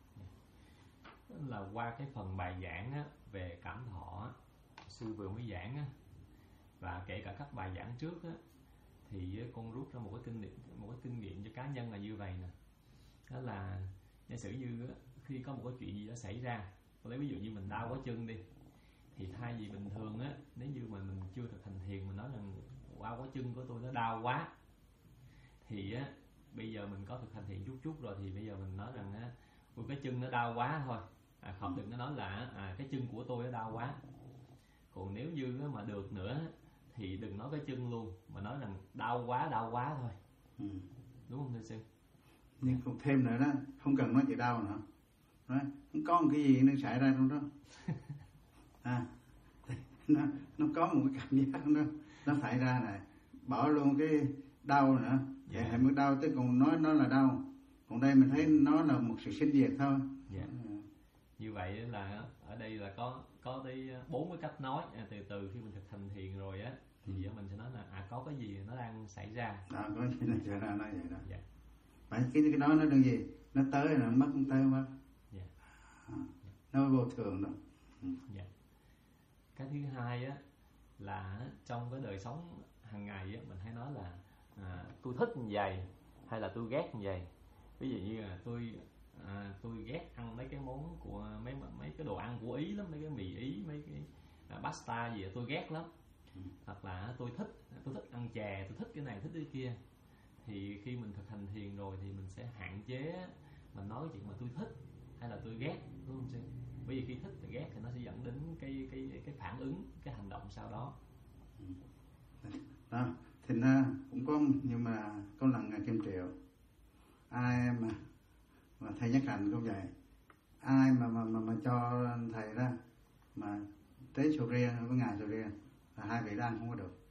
Là qua cái phần bài giảng á, về cảm thọ á, sư vừa mới giảng á, và kể cả các bài giảng trước á, thì con rút ra một cái kinh nghiệm, một cái kinh nghiệm cho cá nhân là như vậy nè. Đó là giả sử như á, khi có một cái chuyện gì đó xảy ra, tôi lấy ví dụ như mình đau cái chân đi, thì thay vì bình thường á, nếu như mà mình chưa thực hành thiền mình nói rằng wow, cái chân của tôi nó đau quá, thì á bây giờ mình có thực hành thiền chút chút rồi thì bây giờ mình nói rằng á, ôi cái chân nó đau quá thôi, à, không đừng có nói là à, cái chân của tôi nó đau quá. Còn nếu như mà được nữa thì đừng nói cái chân luôn, mà nói rằng đau quá đau quá thôi, ừ. Đúng không thưa sư? Nhưng còn thêm nữa đó, không cần nói chuyện đau nữa, nói không có một cái gì nó xảy ra trong đó, à, nó nó có một cái cảm giác nó nó xảy ra này, bỏ luôn cái đau nữa, vậy yeah. Mới đau, tức còn nói nó là đau, còn đây mình thấy nó là một sự sinh diệt thôi. Yeah. Ừ. Như vậy là ở đây là có có tới bốn cái cách nói, à, từ từ khi mình thực hành thiền rồi á thì ừ. mình sẽ nói là à có cái gì nó đang xảy ra, à, có gì nó xảy ra, nói vậy đó. Yeah. Phải cái cái đó nó đừng gì, nó tới là mất không tới mất. Yeah. À, nó vô thường đó. Ừ. Yeah. Cái thứ hai á là trong cái đời sống hàng ngày á, mình hay nói là à, tôi thích như vậy hay là tôi ghét như vậy. Ví dụ như là tôi à, tôi ghét ăn mấy cái món của mấy mấy cái đồ ăn của Ý lắm, mấy cái mì Ý, mấy cái à, pasta gì đó, tôi ghét lắm. Ừ. Hoặc là tôi thích tôi thích ăn chè, tôi thích cái này thích cái kia. Thì khi mình thực hành thiền rồi thì mình sẽ hạn chế mình nói cái chuyện mà tôi thích hay là tôi ghét, đúng không sư? Bởi vì khi thích và ghét thì nó sẽ dẫn đến cái cái cái phản ứng, cái hành động sau đó. Đó, thì ra cũng có, nhưng mà có lần Ngài Kim Triệu, ai mà mà thầy Nhất Hạnh cũng vậy, ai mà mà mà, mà cho thầy ra mà tới sầu riêng với Ngài sầu riêng là hai vị đang không có được.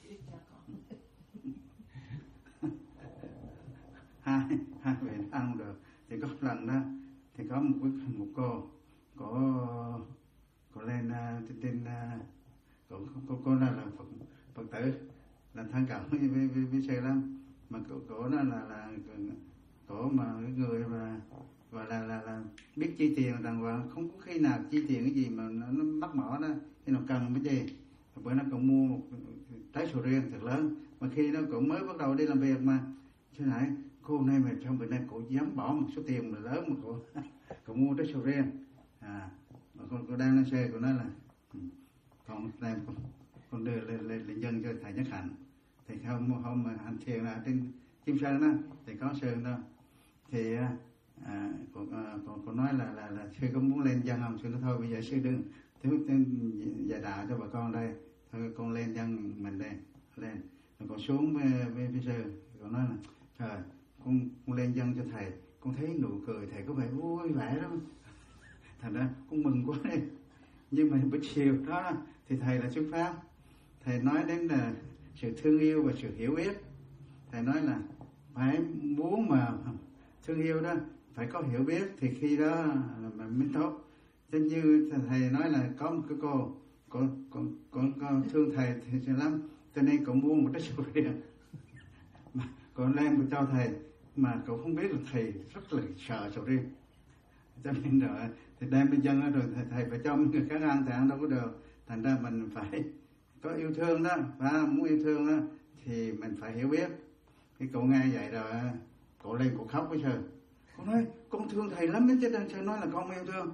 hai hai vị ăn không được. Thì có lần đó thì có một một cô cổ cổ lên tin tin cổ cô cô là là Phật, Phật tử, là thân cận với với với sư lắm, mà cổ cổ đó là là cổ mà cái người mà và là là là biết chi tiền rằng và không có khi nào chi tiền cái gì mà nó, nó mắc mỏ đó, khi nào cần mới chi, bữa nó cũng mua một trái sầu riêng thật lớn, mà khi nó cũng mới bắt đầu đi làm việc mà chứ nãy cô này mà trong bữa nay cô dám bỏ một số tiền mà lớn mà cô cô mua trái sầu riêng. À, mà cô, cô đang lên xe cô nói là con đem con, con đưa lên, lên, lên dân cho thầy Nhất Hạnh. Thì hôm hôm mà hành thiền là trên Kim Sơn đó thì có Sơn đó thì à, cô, à, cô, cô nói là là là sư có muốn lên dân không? Sư nói thôi bây giờ sư đừng thiếu dạy đạo cho bà con đây, thôi con lên dân mình đây lên. Rồi con xuống với, với, với sư, con nói là trời con, con lên dân cho thầy, con thấy nụ cười thầy có vẻ vui vẻ lắm, thành ra con mừng quá đi. Nhưng mà buổi chiều đó thì thầy là xuất phát, thầy nói đến là sự thương yêu và sự hiểu biết. Thầy nói là phải muốn mà thương yêu đó phải có hiểu biết thì khi đó là mới tốt. Chứ như thầy nói là có một cái cô con con con con thương thầy thì lắm, cho nên cậu mua một trái sầu riêng mà cậu đem cho thầy, mà cậu không biết là thầy rất là sợ sầu riêng, cho nên rồi thì đem bên dân rồi thầy, thầy phải cho người khác ăn, thầy ăn đâu có được. Thành ra mình phải có yêu thương đó, và muốn yêu thương đó thì mình phải hiểu biết. Cái cậu nghe vậy rồi cậu lên cậu khóc với sư, cậu nói con thương thầy lắm chứ sao nói là con yêu thương.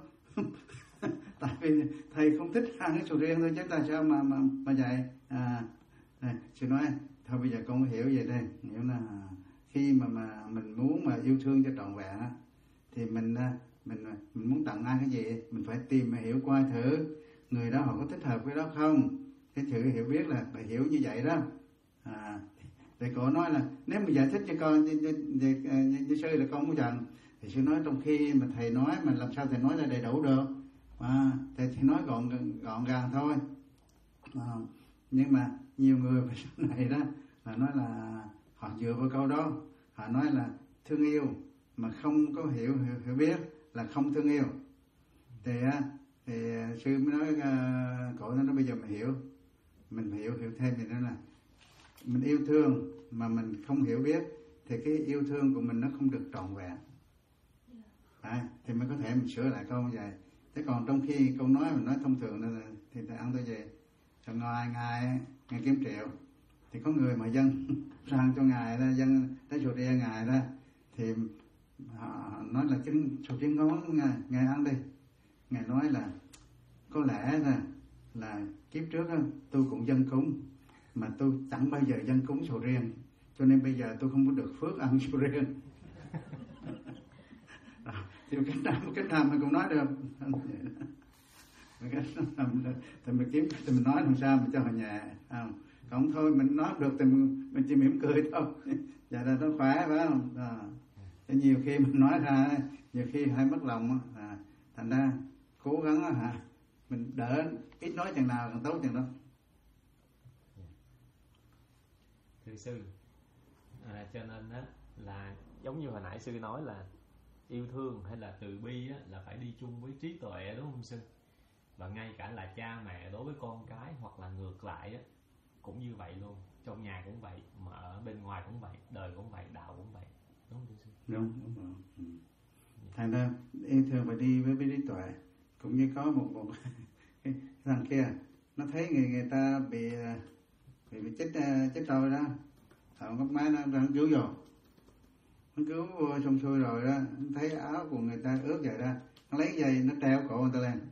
Tại vì thầy không thích ăn cái sầu riêng thôi chứ tại sao mà mà mà vậy. À, này, sư nói thôi bây giờ con hiểu vậy đây, hiểu là khi mà mà mình muốn mà yêu thương cho trọn vẹn thì mình mình mình muốn tặng ai cái gì mình phải tìm mà hiểu qua thử người đó họ có thích hợp với đó không. Cái sự hiểu biết là phải hiểu như vậy đó. À, thì cô nói là nếu mà giải thích cho con như, như, như, như, như sư là con không giận, thì sư nói trong khi mà thầy nói mà làm sao thầy nói ra đầy đủ được. À, thầy thì nói gọn gọn gàng thôi. À, nhưng mà nhiều người về sau này đó là nói là họ dựa vào câu đó, họ nói là thương yêu mà không có hiểu hiểu, hiểu biết là không thương yêu. Thì thì sư mới nói uh, cậu nó bây giờ mình hiểu, mình hiểu hiểu thêm thì nó là mình yêu thương mà mình không hiểu biết thì cái yêu thương của mình nó không được trọn vẹn. À, thì mình có thể mình sửa lại câu như vậy. Thế còn trong khi câu nói mình nói thông thường là thì thầy ăn tôi về rồi ngoài ngài ngài kiếm triệu thì có người mà dân sang cho ngài đó, dân tới chùa Địa ngài đó thì họ nói là cái sầu riêng ngon ngài, ngài ăn đi. Ngài nói là có lẽ là là kiếp trước đó, tôi cũng dân cúng mà tôi chẳng bao giờ dân cúng sầu riêng, cho nên bây giờ tôi không có được phước ăn sầu riêng. Thì cách nào cách nào mình cũng nói được. Cách nào thì mình kiếm thì mình nói làm sao mình cho họ nhẹ, không? Còn thôi mình nói được thì mình, mình chỉ mỉm cười thôi. Dạ là nó khỏe phải không? À. Thì nhiều khi mình nói ra nhiều khi hay mất lòng à, thành ra cố gắng hả mình đỡ ít nói chừng nào càng tốt chừng đó. Thưa sư, à, cho nên á là giống như hồi nãy sư nói là yêu thương hay là từ bi á, là phải đi chung với trí tuệ, đúng không sư? Và ngay cả là cha mẹ đối với con cái hoặc là ngược lại á, cũng như vậy luôn. Trong nhà cũng vậy, mà ở bên ngoài cũng vậy, đời cũng vậy, đạo cũng vậy, đúng không sư? Đúng, đúng rồi. Ừ. Thành ra yêu thương phải đi với, với trí tuệ. Cũng như có một một cái thằng kia nó thấy người người ta bị bị, bị chết chết trôi đó, thằng góc máy nó đang cứu vô, nó cứu vô xong xuôi rồi đó, thấy áo của người ta ướt vậy đó, nó lấy dây nó treo cổ người ta lên.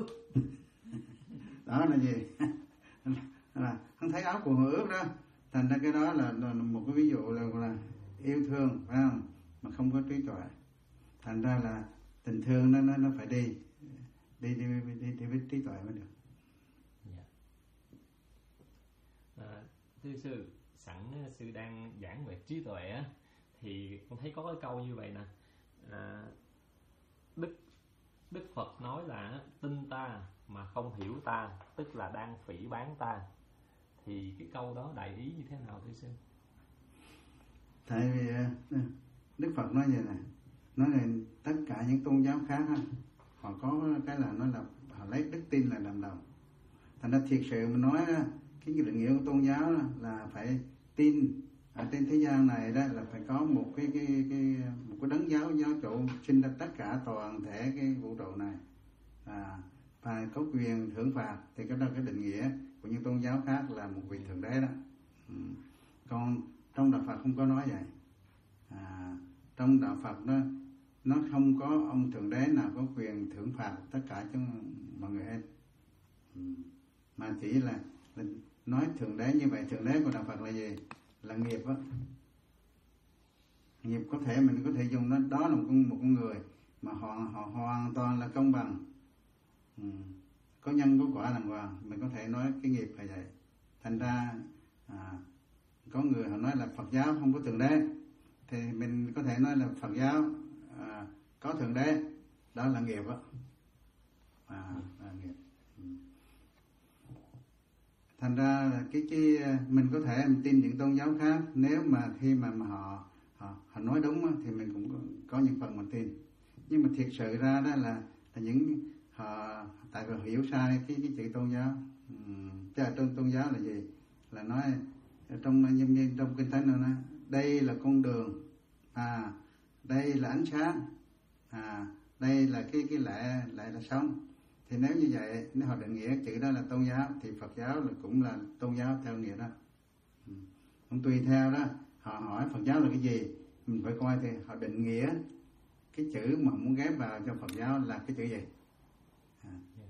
Đó là gì? Là hắn thấy áo của người ướt đó, thành ra cái đó là, là một cái ví dụ là, là yêu thương, phải không? Mà không có trí tuệ. Thành ra là tình thương nó nó nó phải đi đi đi đi, đi, đi với trí tuệ mới được. Yeah. À, thưa sư, sẵn sư đang giảng về trí tuệ á, thì con thấy có cái câu như vậy nè. À, Đức Đức Phật nói là tin ta mà không hiểu ta, tức là đang phỉ báng ta. Thì cái câu đó đại ý như thế nào thưa sư? Tại vì Đức Phật nói vậy này, nói là tất cả những tôn giáo khác họ có cái là nói là họ lấy đức tin là làm đầu. Thành ra thiệt sự mình nói đó, cái định nghĩa của tôn giáo đó, là phải tin ở trên thế gian này đó là phải có một cái cái cái một cái đấng giáo giáo chủ sinh ra tất cả toàn thể cái vũ trụ này, à, phải có quyền thưởng phạt. Thì cái đó cái định nghĩa của của những tôn giáo khác là một vị thượng đế đó. Ừ. Còn trong đạo Phật không có nói vậy. À, trong đạo Phật nó nó không có ông thượng đế nào có quyền thưởng phạt tất cả cho mọi người hết. Ừ. Mà chỉ là, là nói thượng đế như vậy. Thượng đế của đạo Phật là gì? Là nghiệp đó. Nghiệp có thể mình có thể dùng nó, đó là một con, một con người mà họ, họ hoàn toàn là công bằng. Ừ. Có nhân có quả đàng hoàng, mình có thể nói cái nghiệp là vậy. Thành ra à, có người họ nói là Phật giáo không có thượng đế, thì mình có thể nói là Phật giáo à, có thượng đế, đó là nghiệp đó. À, là nghiệp. Ừ. Thành ra là cái cái mình có thể mình tin những tôn giáo khác, nếu mà khi mà, mà họ, họ họ nói đúng đó, thì mình cũng có, có những phần mình tin. Nhưng mà thiệt sự ra đó là, là những họ tại vì họ hiểu sai cái cái chữ tôn giáo. Uhm, chứ trong tôn giáo là gì? Là nói trong nhân nhân trong kinh thánh nó nói đây là con đường, à đây là ánh sáng, à đây là cái cái lẽ lẽ là sống. Thì nếu như vậy, nếu họ định nghĩa chữ đó là tôn giáo, thì Phật giáo là cũng là tôn giáo theo nghĩa đó. Cũng tùy theo đó, họ hỏi Phật giáo là cái gì, mình phải coi thì họ định nghĩa cái chữ mà muốn ghép vào cho Phật giáo là cái chữ gì. À. Yeah.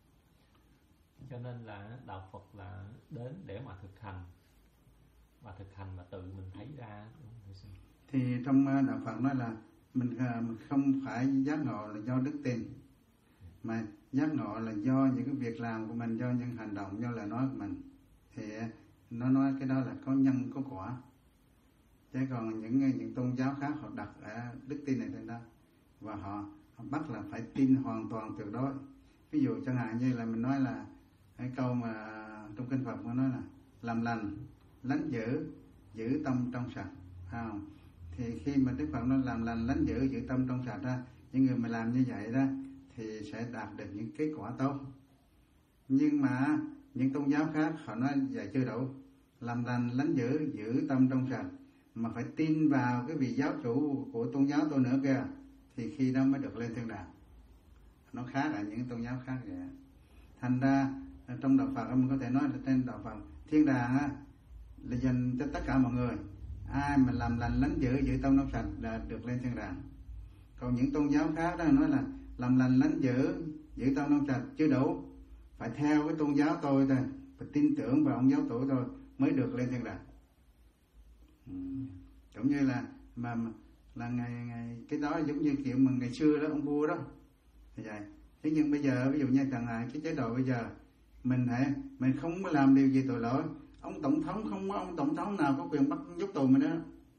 Cho nên là đạo Phật là đến để mà thực hành, và thực hành mà tự mình thấy ra, đúng không? Thì trong đạo Phật nói là mình không phải giác ngộ là do đức tin, mà giác ngộ là do những cái việc làm của mình, do những hành động, do lời nói của mình. Thì nó nói cái đó là có nhân có quả. Chứ còn những những tôn giáo khác họ đặt ở đức tin này trên đó, và họ, họ bắt là phải tin hoàn toàn tuyệt đối. Ví dụ chẳng hạn như là mình nói là cái câu mà trong kinh Phật nó nói là làm lành, lánh dữ, giữ tâm trong sạch, phải không? Thì khi mà Đức Phật nói làm lành, lánh dữ, giữ tâm trong sạch ra, những người mà làm như vậy đó thì sẽ đạt được những kết quả tốt. Nhưng mà những tôn giáo khác họ nói vậy chưa đủ, làm lành, lánh dữ, giữ tâm trong sạch, mà phải tin vào cái vị giáo chủ của tôn giáo tôi nữa kìa, thì khi đó mới được lên thiên đàng. Nó khác ở những tôn giáo khác vậy. Thành ra trong đạo Phật mình có thể nói là trên đạo Phật thiên đàng á, là dành cho tất cả mọi người. Ai mà làm lành, lánh dữ, giữ tâm trong sạch là được lên thiên đàng. Còn những tôn giáo khác đó nói là làm lành, lánh dữ, giữ tâm trong sạch chưa đủ, phải theo cái tôn giáo tôi thôi, phải tin tưởng vào ông giáo tổ tôi mới được lên thiên đàng. Ừ. Cũng như là mà, mà là ngày ngày cái đó giống như kiểu mà ngày xưa đó ông vua đó thì vậy. Thế nhưng bây giờ ví dụ như chẳng hạn cái chế độ bây giờ mình hãy mình không có làm điều gì tội lỗi, ông tổng thống không có ông tổng thống nào có quyền bắt nhốt tù mình đó.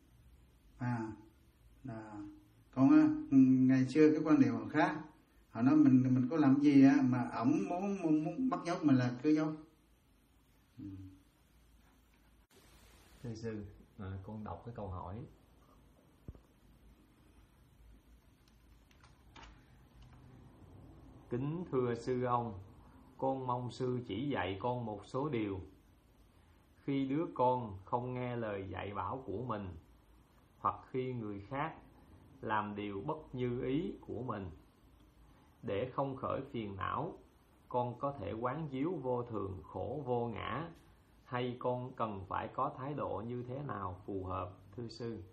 À, à. Còn ngày xưa cái quan điểm khác, họ nói mình mình có làm gì á mà ổng muốn, muốn muốn bắt nhốt mình là cứ nhốt. Ừ. Thưa sư, à, con đọc cái câu hỏi. Kính thưa sư ông, con mong sư chỉ dạy con một số điều. Khi đứa con không nghe lời dạy bảo của mình, hoặc khi người khác làm điều bất như ý của mình, để không khởi phiền não, con có thể quán chiếu vô thường, khổ vô ngã, hay con cần phải có thái độ như thế nào phù hợp, thưa sư?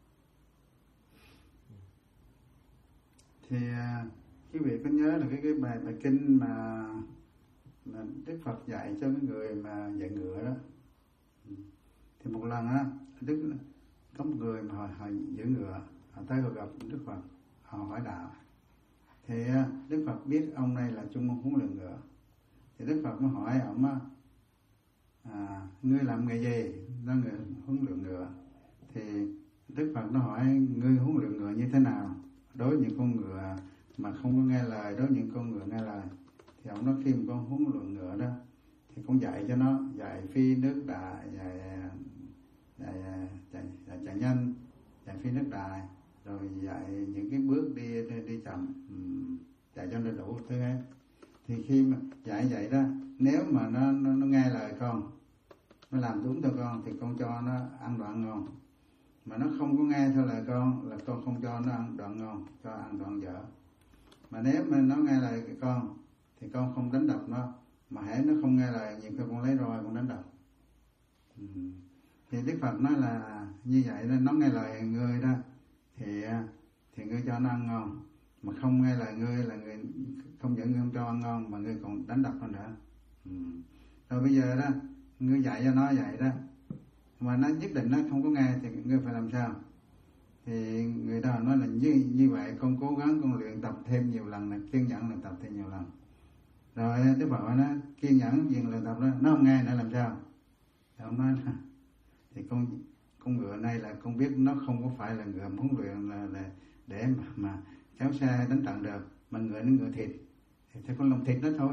Thì quý vị có nhớ là cái cái bài bài kinh mà, mà Đức Phật dạy cho cái người mà dạy ngựa đó. Thì một lần á, Đức có một người mà họ, họ giữ ngựa, họ tới họ gặp Đức Phật, họ hỏi đạo. Thì Đức Phật biết ông này là trung môn huấn luyện ngựa. Thì Đức Phật mới hỏi ông á, à, ngươi làm nghề gì? Nó người huấn luyện ngựa. Thì Đức Phật nó hỏi ngươi huấn luyện ngựa như thế nào? Đối với những con ngựa mà không có nghe lời, đối với những con ngựa nghe lời. Thì ông nói khi mà con huấn luyện ngựa đó thì con dạy cho nó, dạy phi nước đại, dạy dạy, dạy, dạy chạy nhanh, dạy phi nước đại, rồi dạy những cái bước đi đi, đi chậm, dạy cho nó đủ thứ hết. Thì khi mà dạy vậy đó, nếu mà nó nó, nó nghe lời con, nó làm đúng theo con thì con cho nó ăn đoạn ngon. Mà nó không có nghe theo lời con là con không cho nó ăn đoạn ngon, cho ăn đoạn dở. Mà nếu mà nó nghe lời con thì con không đánh đập nó, mà hễ nó không nghe lời nhiều khi con lấy roi con đánh đập. Ừ. Thì Đức Phật nói là như vậy, nên nó nghe lời ngươi đó thì thì ngươi cho nó ăn ngon, mà không nghe lời ngươi là người không những ngươi không cho ăn ngon mà ngươi còn đánh đập nó nữa. Ừ. Rồi bây giờ đó ngươi dạy cho nó vậy đó, mà nó nhất định nó không có nghe thì ngươi phải làm sao? Thì người ta nói là như như vậy con cố gắng con luyện tập thêm nhiều lần, là kiên nhẫn luyện tập thêm nhiều lần. Rồi Đức Phật nó kiên nhẫn diện luyện tập đó, nó không nghe nữa làm sao? Thì ông nói là thì con con ngựa này là con biết nó không có phải là ngựa huấn luyện là, là để mà, mà kéo xe đánh trận được, mà ngựa nó ngựa thịt thì con lòng thịt nó thôi.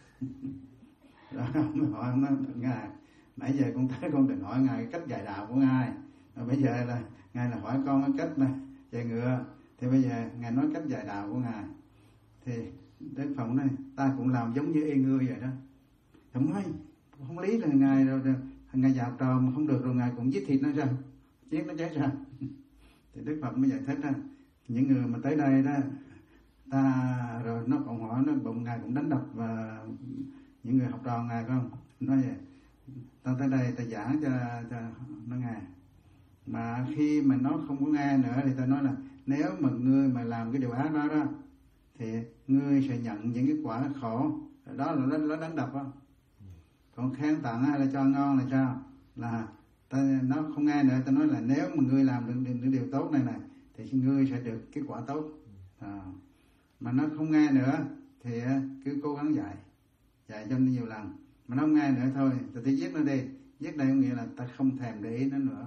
Rồi ông hỏi ông nói ngài nãy giờ con thấy con định hỏi ngài cách dạy đạo của ngài, rồi bây giờ là ngài là hỏi con cái cách mà dạy ngựa, thì bây giờ ngài nói cách dạy đạo của ngài. Thì Đức Phật nói ta cũng làm giống như y ngươi vậy đó. Không nói không lý là ngài rồi, rồi ngài dạy học trò mà không được rồi ngài cũng giết thịt nó sao, giết nó chết sao? Thì Đức Phật mới giải thích đó, những người mà tới đây đó ta rồi nó còn hỏi nó bụng ngài cũng đánh đập và những người học trò ngài không, nói vậy ta tới đây ta giảng cho, cho nó nghe, mà khi mà nó không có nghe nữa thì ta nói là nếu mà ngươi mà làm cái điều ác đó đó thì ngươi sẽ nhận những cái quả khổ đó, là nó, nó đánh đập đó. Còn khen tặng hay là cho ngon là sao, là ta, nó không nghe nữa, ta nói là nếu mà ngươi làm được những điều tốt này này thì ngươi sẽ được cái quả tốt. À, mà nó không nghe nữa thì cứ cố gắng dạy dạy cho nó nhiều lần, mà nó không nghe nữa thôi ta chỉ giết nó đi. Giết đây có nghĩa là ta không thèm để ý nó nữa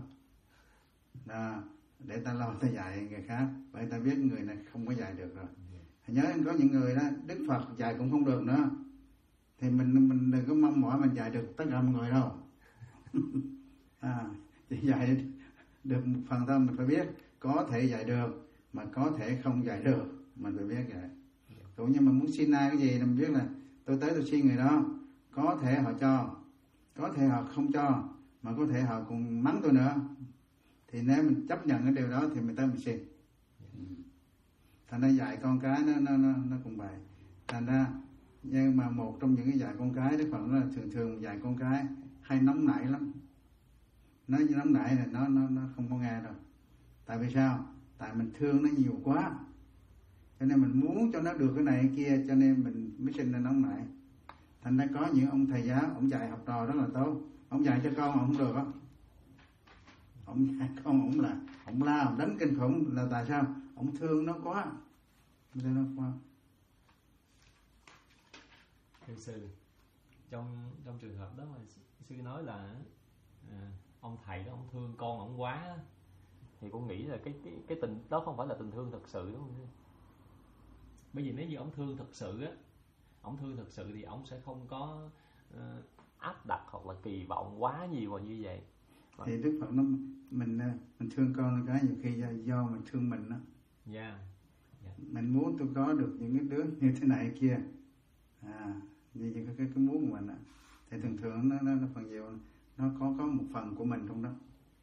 đó, để ta lo ta dạy người khác, vậy ta biết người này không có dạy được rồi. Nhớ có những người đó Đức Phật dạy cũng không được nữa thì mình mình đừng có mong mỏi mình dạy được tất cả mọi người đâu. À, chỉ dạy được một phần thôi, mình phải biết có thể dạy được mà có thể không dạy được, mình phải biết vậy. Cũng như mà muốn xin ai cái gì mình biết là tôi tới tôi xin người đó, có thể họ cho, có thể họ không cho, mà có thể họ còn mắng tôi nữa, thì nếu mình chấp nhận cái điều đó thì mình tới mình xin. Thành ra dạy con cái nó nó nó, nó cũng vậy. Thành ra nhưng mà một trong những cái dạy con cái Đức Phật là thường thường dạy con cái hay nóng nảy lắm. Nói nóng nảy là nó nó nó không có nghe đâu. Tại vì sao? Tại mình thương nó nhiều quá, cho nên mình muốn cho nó được cái này cái kia, cho nên mình mới sinh ra nóng nảy. Thành ra có những ông thầy giáo ông dạy học trò rất là tốt, ông dạy cho con ông không được á, ông dạy con ông là ông la ông đánh kinh khủng, là tại sao? Ông thương nó quá, thương nó quá. Thưa sư, trong trong trường hợp đó mà sư nói là à, ông thầy đó ông thương con ông quá, thì con nghĩ là cái cái cái tình đó không phải là tình thương thật sự, đúng không? Bởi vì nếu như ông thương thật sự á, ông thương thật sự thì ông sẽ không có uh, áp đặt hoặc là kỳ vọng quá nhiều vào như vậy. Và thì Đức Phật nó mình mình thương con cái nhiều khi do, do mình thương mình đó. Yeah. Yeah. Mình muốn tôi có được những cái đứa như thế này kia, à, như cái cái, cái muốn của mình đó. Thì thường thường nó, nó nó phần nhiều nó có có một phần của mình trong đó.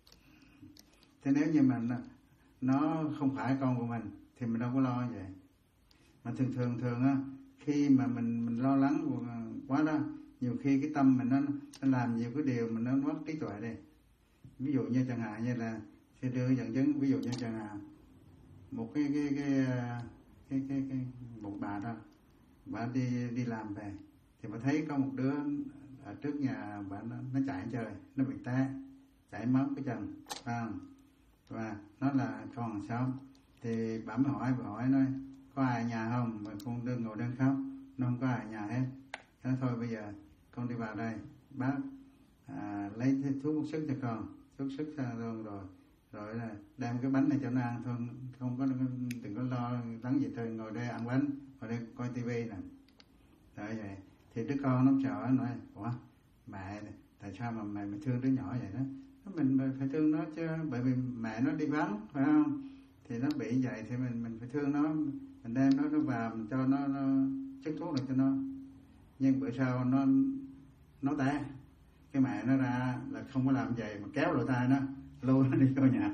Thế nếu như mà nó, nó không phải con của mình thì mình đâu có lo vậy. Mà thường thường thường á, khi mà mình mình lo lắng quá đó, nhiều khi cái tâm mình nó, nó làm nhiều cái điều mình nó mất trí tuệ đi. Ví dụ như chẳng hạn như là sẽ đưa dẫn chứng, ví dụ như chẳng hạn một cái cái cái cái cái, cái một bà đó, bà đi đi làm về thì bà thấy có một đứa ở trước nhà bà nó, nó chạy chơi, nó bị té, chảy máu cái chân, à, và nó là con làm sao, thì bà mới hỏi, bà hỏi nói có ai ở nhà không, mà con đừng ngồi đơn khóc, nó không có ai ở nhà hết. Thế thôi bây giờ con đi vào đây, bác à, lấy thuốc hút sức cho con, thuốc sức ra luôn rồi, rồi là đem cái bánh này cho nó ăn thôi, không có đừng có lo lắng gì, thôi ngồi đây ăn bánh, ngồi đây coi tivi nè. Rồi vậy thì đứa con nó chờ nói ủa mẹ tại sao mà mẹ mình thương đứa nhỏ vậy đó, mình phải thương nó chứ, bởi vì mẹ nó đi vắng phải không, thì nó bị vậy thì mình mình phải thương nó, mình đem nó nó vào mình cho nó, nó chích thuốc này cho nó. Nhưng bữa sau nó nó té, cái mẹ nó ra là không có làm vậy mà kéo lỗ tai nó lôi nó đi vô nhà.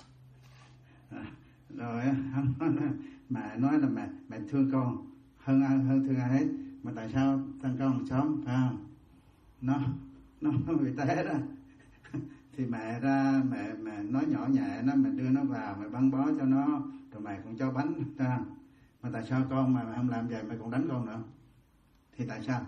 À, rồi mẹ nói là mẹ mẹ thương con hơn hơn thương ai hết, Mà tại sao thằng con hàng xóm phải không? Nó nó bị té đó thì mẹ ra mẹ mẹ nói nhỏ nhẹ nó, mẹ đưa nó vào, mẹ băng bó cho nó, rồi mẹ còn cho bánh ra. Mà tại sao con mà mẹ không làm vậy, mẹ còn đánh con nữa? Thì tại sao?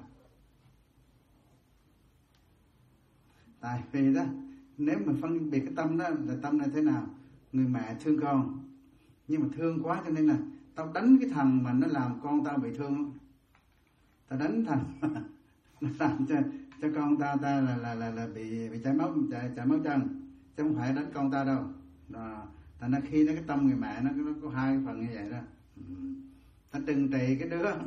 Tại vì đó, nếu mà phân biệt cái tâm đó là tâm là thế nào? Người mẹ thương con, nhưng mà thương quá cho nên là tao đánh cái thằng mà nó làm con tao bị thương. Tao đánh thằng nó làm cho cho con ta ta là là là, là bị bị chảy máu chảy, chảy máu chân, chứ không phải đánh con ta đâu. Đó. Thành ra khi nó cái tâm người mẹ nó nó có hai phần như vậy đó. Ừ. Ta trừng trị cái đứa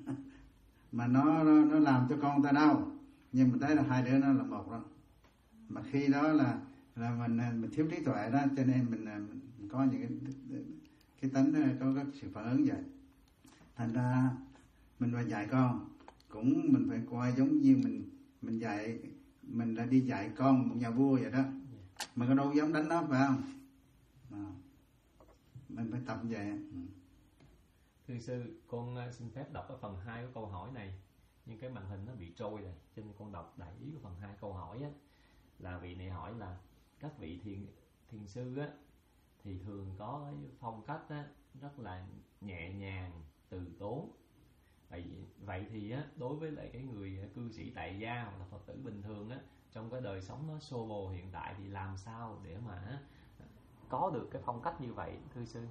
mà nó, nó nó làm cho con ta đau, nhưng mà thấy là hai đứa nó là một đó. Mà khi đó là là mình mình thiếu trí tuệ đó, cho nên mình, mình có những cái cái tánh có cái sự phản ứng vậy. Thành ra mình phải dạy con cũng mình phải coi giống như mình mình dạy mình là đi dạy con một nhà vua vậy đó, mà có đâu dám đánh nó phải không? À, mình phải tập vậy. Ừ. Thưa sư, con xin phép đọc cái phần hai của câu hỏi này, nhưng cái màn hình nó bị trôi rồi, cho nên con đọc đại ý của phần hai câu hỏi á. Là vị này hỏi là các vị thiền thiền sư á thì thường có cái phong cách á rất là nhẹ nhàng, từ tốn. Vậy vậy thì á, đối với lại cái người cư sĩ tại gia hoặc là Phật tử bình thường á, trong cái đời sống nó xô bồ hiện tại thì làm sao để mà có được cái phong cách như vậy, thưa sư?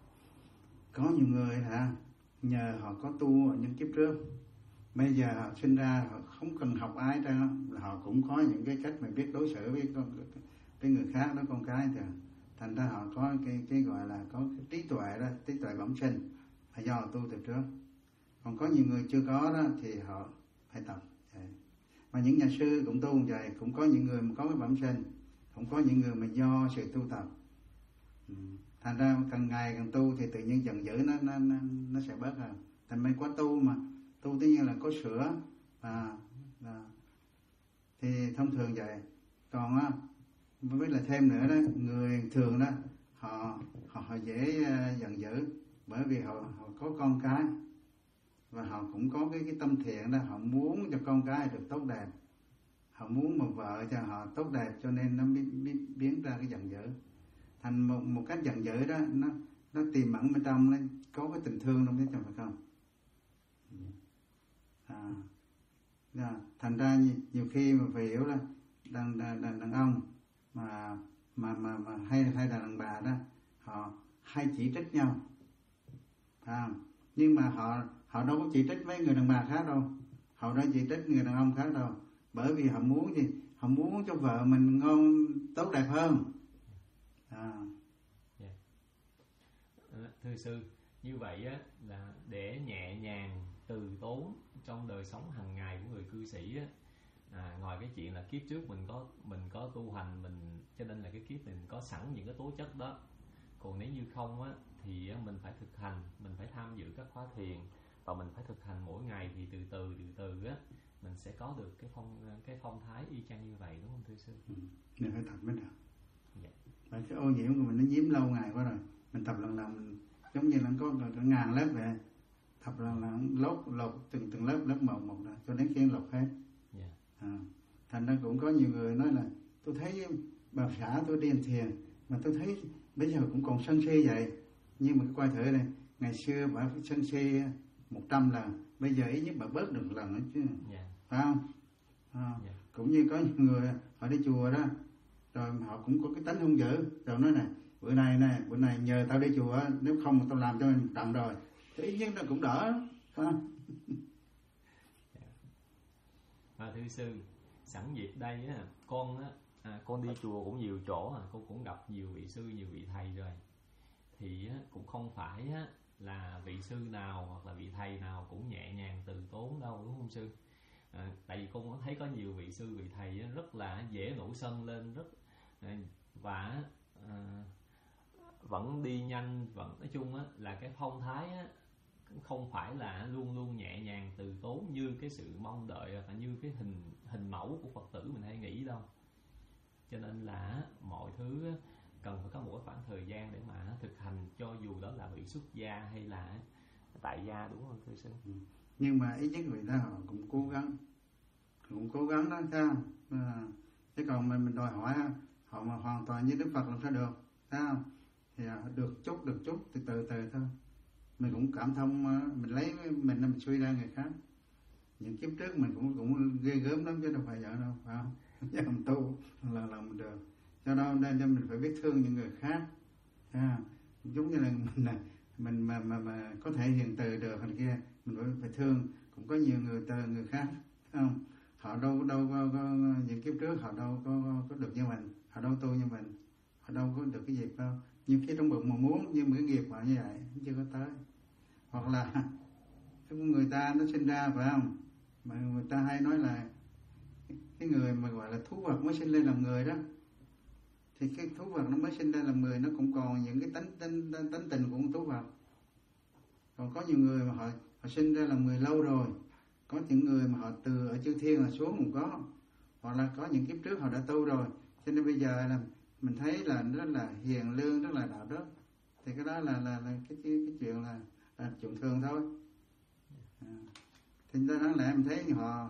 Có nhiều người hả, nhờ họ có tu ở những kiếp trước, bây giờ họ sinh ra họ không cần học ai ra, họ cũng có những cái cách mà biết đối xử với con với người khác đó, con cái thì thành ra họ có cái cái gọi là có cái trí tuệ đó, trí tuệ bẩm sinh là do họ tu từ trước. Còn có nhiều người chưa có đó thì họ phải tập. Và những nhà sư cũng tu như vậy, cũng có những người mà có cái bẩm sinh, cũng có những người mà do sự tu tập. Thành ra càng ngày càng tu thì tự nhiên giận dữ nó nó nó, nó sẽ bớt rồi. Thành mấy quá tu mà tu tự nhiên là có sửa à, à, thì thông thường vậy. Còn á với lại thêm nữa đó, người thường đó họ họ, họ dễ uh, giận dữ bởi vì họ họ có con cái và họ cũng có cái cái tâm thiện đó, họ muốn cho con cái được tốt đẹp, họ muốn một vợ cho họ tốt đẹp, cho nên nó biến, biến, biến ra cái giận dữ. Thành một một cách giận dữ đó, nó nó tiềm ẩn bên trong, nó có cái tình thương trong cái trong phải không? À, đó. Thành ra nhiều, nhiều khi mà phải hiểu là đàn đàn đàn, đàn ông mà mà mà mà hay hay là đàn bà đó, họ hay chỉ trích nhau, à, nhưng mà họ họ đâu có chỉ trích mấy người đàn bà khác đâu, họ đâu chỉ trích người đàn ông khác đâu, bởi vì họ muốn gì? Họ muốn cho vợ mình ngon tốt đẹp hơn. À. Yeah. Thưa sư, như vậy á là để nhẹ nhàng từ tốn trong đời sống hàng ngày của người cư sĩ á, à, ngoài cái chuyện là kiếp trước mình có mình có tu hành, mình cho nên là cái kiếp mình có sẵn những cái tố chất đó. Còn nếu như không á thì mình phải thực hành, mình phải tham dự các khóa thiền và mình phải thực hành mỗi ngày, thì từ từ từ từ á mình sẽ có được cái phong cái phong thái y chang như vậy, đúng không thưa sư? Ừ. Mình phải tập mới được. Dạ. Bởi cái ô nhiễm của mình nó nhiễm lâu ngày quá rồi, mình tập lần lần mình giống như là có cả ngàn lớp vậy, tập lần lần lốt lột từng từng lớp lớp một một rồi cho đến khi lột hết. Yeah. À. Thành ra cũng có nhiều người nói là tôi thấy bà xã tôi đi thiền mà tôi thấy bây giờ cũng còn sân si vậy, nhưng mà coi thử này, ngày xưa bà sân si một trăm lần, bây giờ ít nhất bà bớt được lần nữa chứ. Yeah. Phải không? À. Yeah. Cũng như có nhiều người họ đi chùa đó, rồi họ cũng có cái tánh hung dữ, rồi nói này bữa nay này bữa nay nhờ tao đi chùa, nếu không tao làm cho mình trận rồi, thì ít nhất nó cũng đỡ, phải không? Yeah. À, thưa sư, sẵn dịp đây á, con á, à, con đi chùa cũng nhiều chỗ, à, con cũng gặp nhiều vị sư, nhiều vị thầy rồi, thì á, cũng không phải á, là vị sư nào hoặc là vị thầy nào cũng nhẹ nhàng từ tốn đâu, đúng không sư? À, tại vì con thấy có nhiều vị sư, vị thầy á, rất là dễ nổi sân lên, rất à, và à, vẫn đi nhanh, vẫn nói chung á, là cái phong thái á, không phải là luôn luôn nhẹ nhàng từ tốn như cái sự mong đợi và như cái hình hình mẫu của Phật tử mình hay nghĩ đâu. Cho nên là mọi thứ cần phải có một khoảng thời gian để mà thực hành, cho dù đó là vị xuất gia hay là tại gia, đúng không thưa sư? Ừ. Nhưng mà ít nhất người ta họ cũng cố gắng, cũng cố gắng đó sao? À, chứ còn mình mình đòi hỏi họ mà hoàn toàn như Đức Phật làm sao được, sao? Thì được chút được chút từ từ từ thôi. Mình cũng cảm thông, mình lấy mình mình suy ra người khác. Những kiếp trước mình cũng cũng ghê gớm lắm chứ đâu phải vậy đâu, phải không? Chứ không tu là làm được. Do đó nên cho mình phải biết thương những người khác. À, giống như là mình là mình mà mà mà có thể hiền từ được hình kia, mình phải phải thương. Cũng có nhiều người từ người khác, không? Họ đâu đâu có, có những kiếp trước họ đâu có, có có được như mình, họ đâu tu như mình, họ đâu có được cái nghiệp đâu. Nhiều khi trong bụng mà muốn nhưng mà cái nghiệp họ như vậy chưa có tới. Hoặc là người ta nó sinh ra, phải không? Mà người ta hay nói là cái người mà gọi là thú vật mới sinh lên làm người đó, thì cái thú vật nó mới sinh ra làm người nó cũng còn những cái tánh tánh tánh tình của con thú vật. Còn có nhiều người mà họ họ sinh ra làm người lâu rồi, có những người mà họ từ ở chư thiên là xuống cũng có, hoặc là có những kiếp trước họ đã tu rồi, cho nên bây giờ là mình thấy là rất là hiền lương, rất là đạo đức, thì cái đó là là, là cái, cái cái chuyện là, là chuyện thường thôi. À, thì đáng lẽ mình thấy họ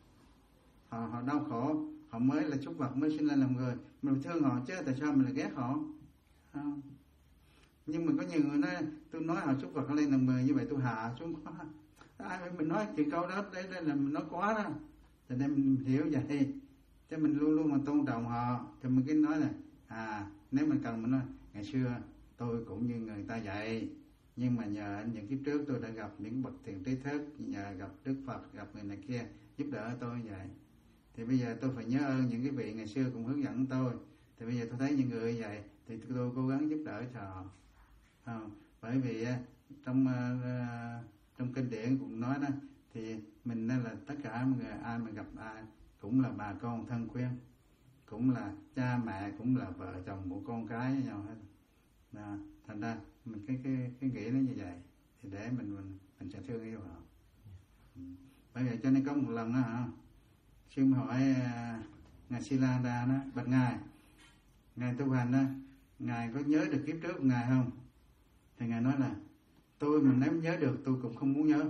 họ họ đau khổ, họ mới là súc vật mới sinh lên làm người, mình thương họ chứ tại sao mình lại ghét họ? Không. Nhưng mà có nhiều người nói tôi nói họ súc vật lên làm người như vậy tôi hạ xuống quá. Ai mình nói chuyện câu đó đấy, đây là mình nói quá đó, cho nên mình hiểu vậy. Chứ mình luôn luôn mà tôn trọng họ thì mình cứ nói là à nếu mình cần mình nói ngày xưa tôi cũng như người ta vậy, nhưng mà nhờ những kiếp trước tôi đã gặp những bậc thiện trí thức, nhờ gặp Đức Phật, gặp người này kia giúp đỡ tôi vậy, thì bây giờ tôi phải nhớ ơn những cái vị ngày xưa cũng hướng dẫn tôi, thì bây giờ tôi thấy những người vậy thì tôi cố gắng giúp đỡ cho họ. À, bởi vì trong uh, trong kinh điển cũng nói đó, thì mình nên là tất cả mọi người ai mà gặp ai cũng là bà con thân quen, cũng là cha mẹ, cũng là vợ chồng của con cái với nhau hết. À, thành ra mình cái cái cái nghĩ nó như vậy thì để mình mình mình sẽ thương yêu họ. Ừ. Bởi vậy cho nên có một lần đó hả, sư hỏi uh, ngài Silanda đó, bạch ngài, ngài tu hành đó, ngài có nhớ được kiếp trước của ngài không? Thì ngài nói là tôi mà nếu nhớ được tôi cũng không muốn nhớ.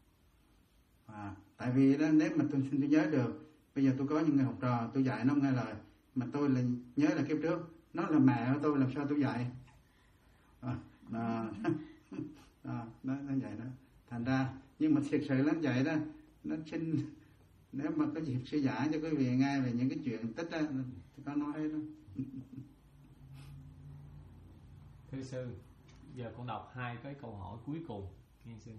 À, tại vì đó nếu mà tôi, tôi nhớ được, bây giờ tôi có những người học trò tôi dạy nó không nghe lời, mà tôi là nhớ là kiếp trước nó là mẹ của tôi, làm sao tôi dạy? À, à, à, nó, nó vậy đó. Thành ra nhưng mà thiệt sự nó vậy đó, nó xin nếu mà có dịp sư giải cho quý vị nghe về những cái chuyện tích đó, thì có nói đó. Thưa sư, giờ con đọc hai cái câu hỏi cuối cùng nghe sư.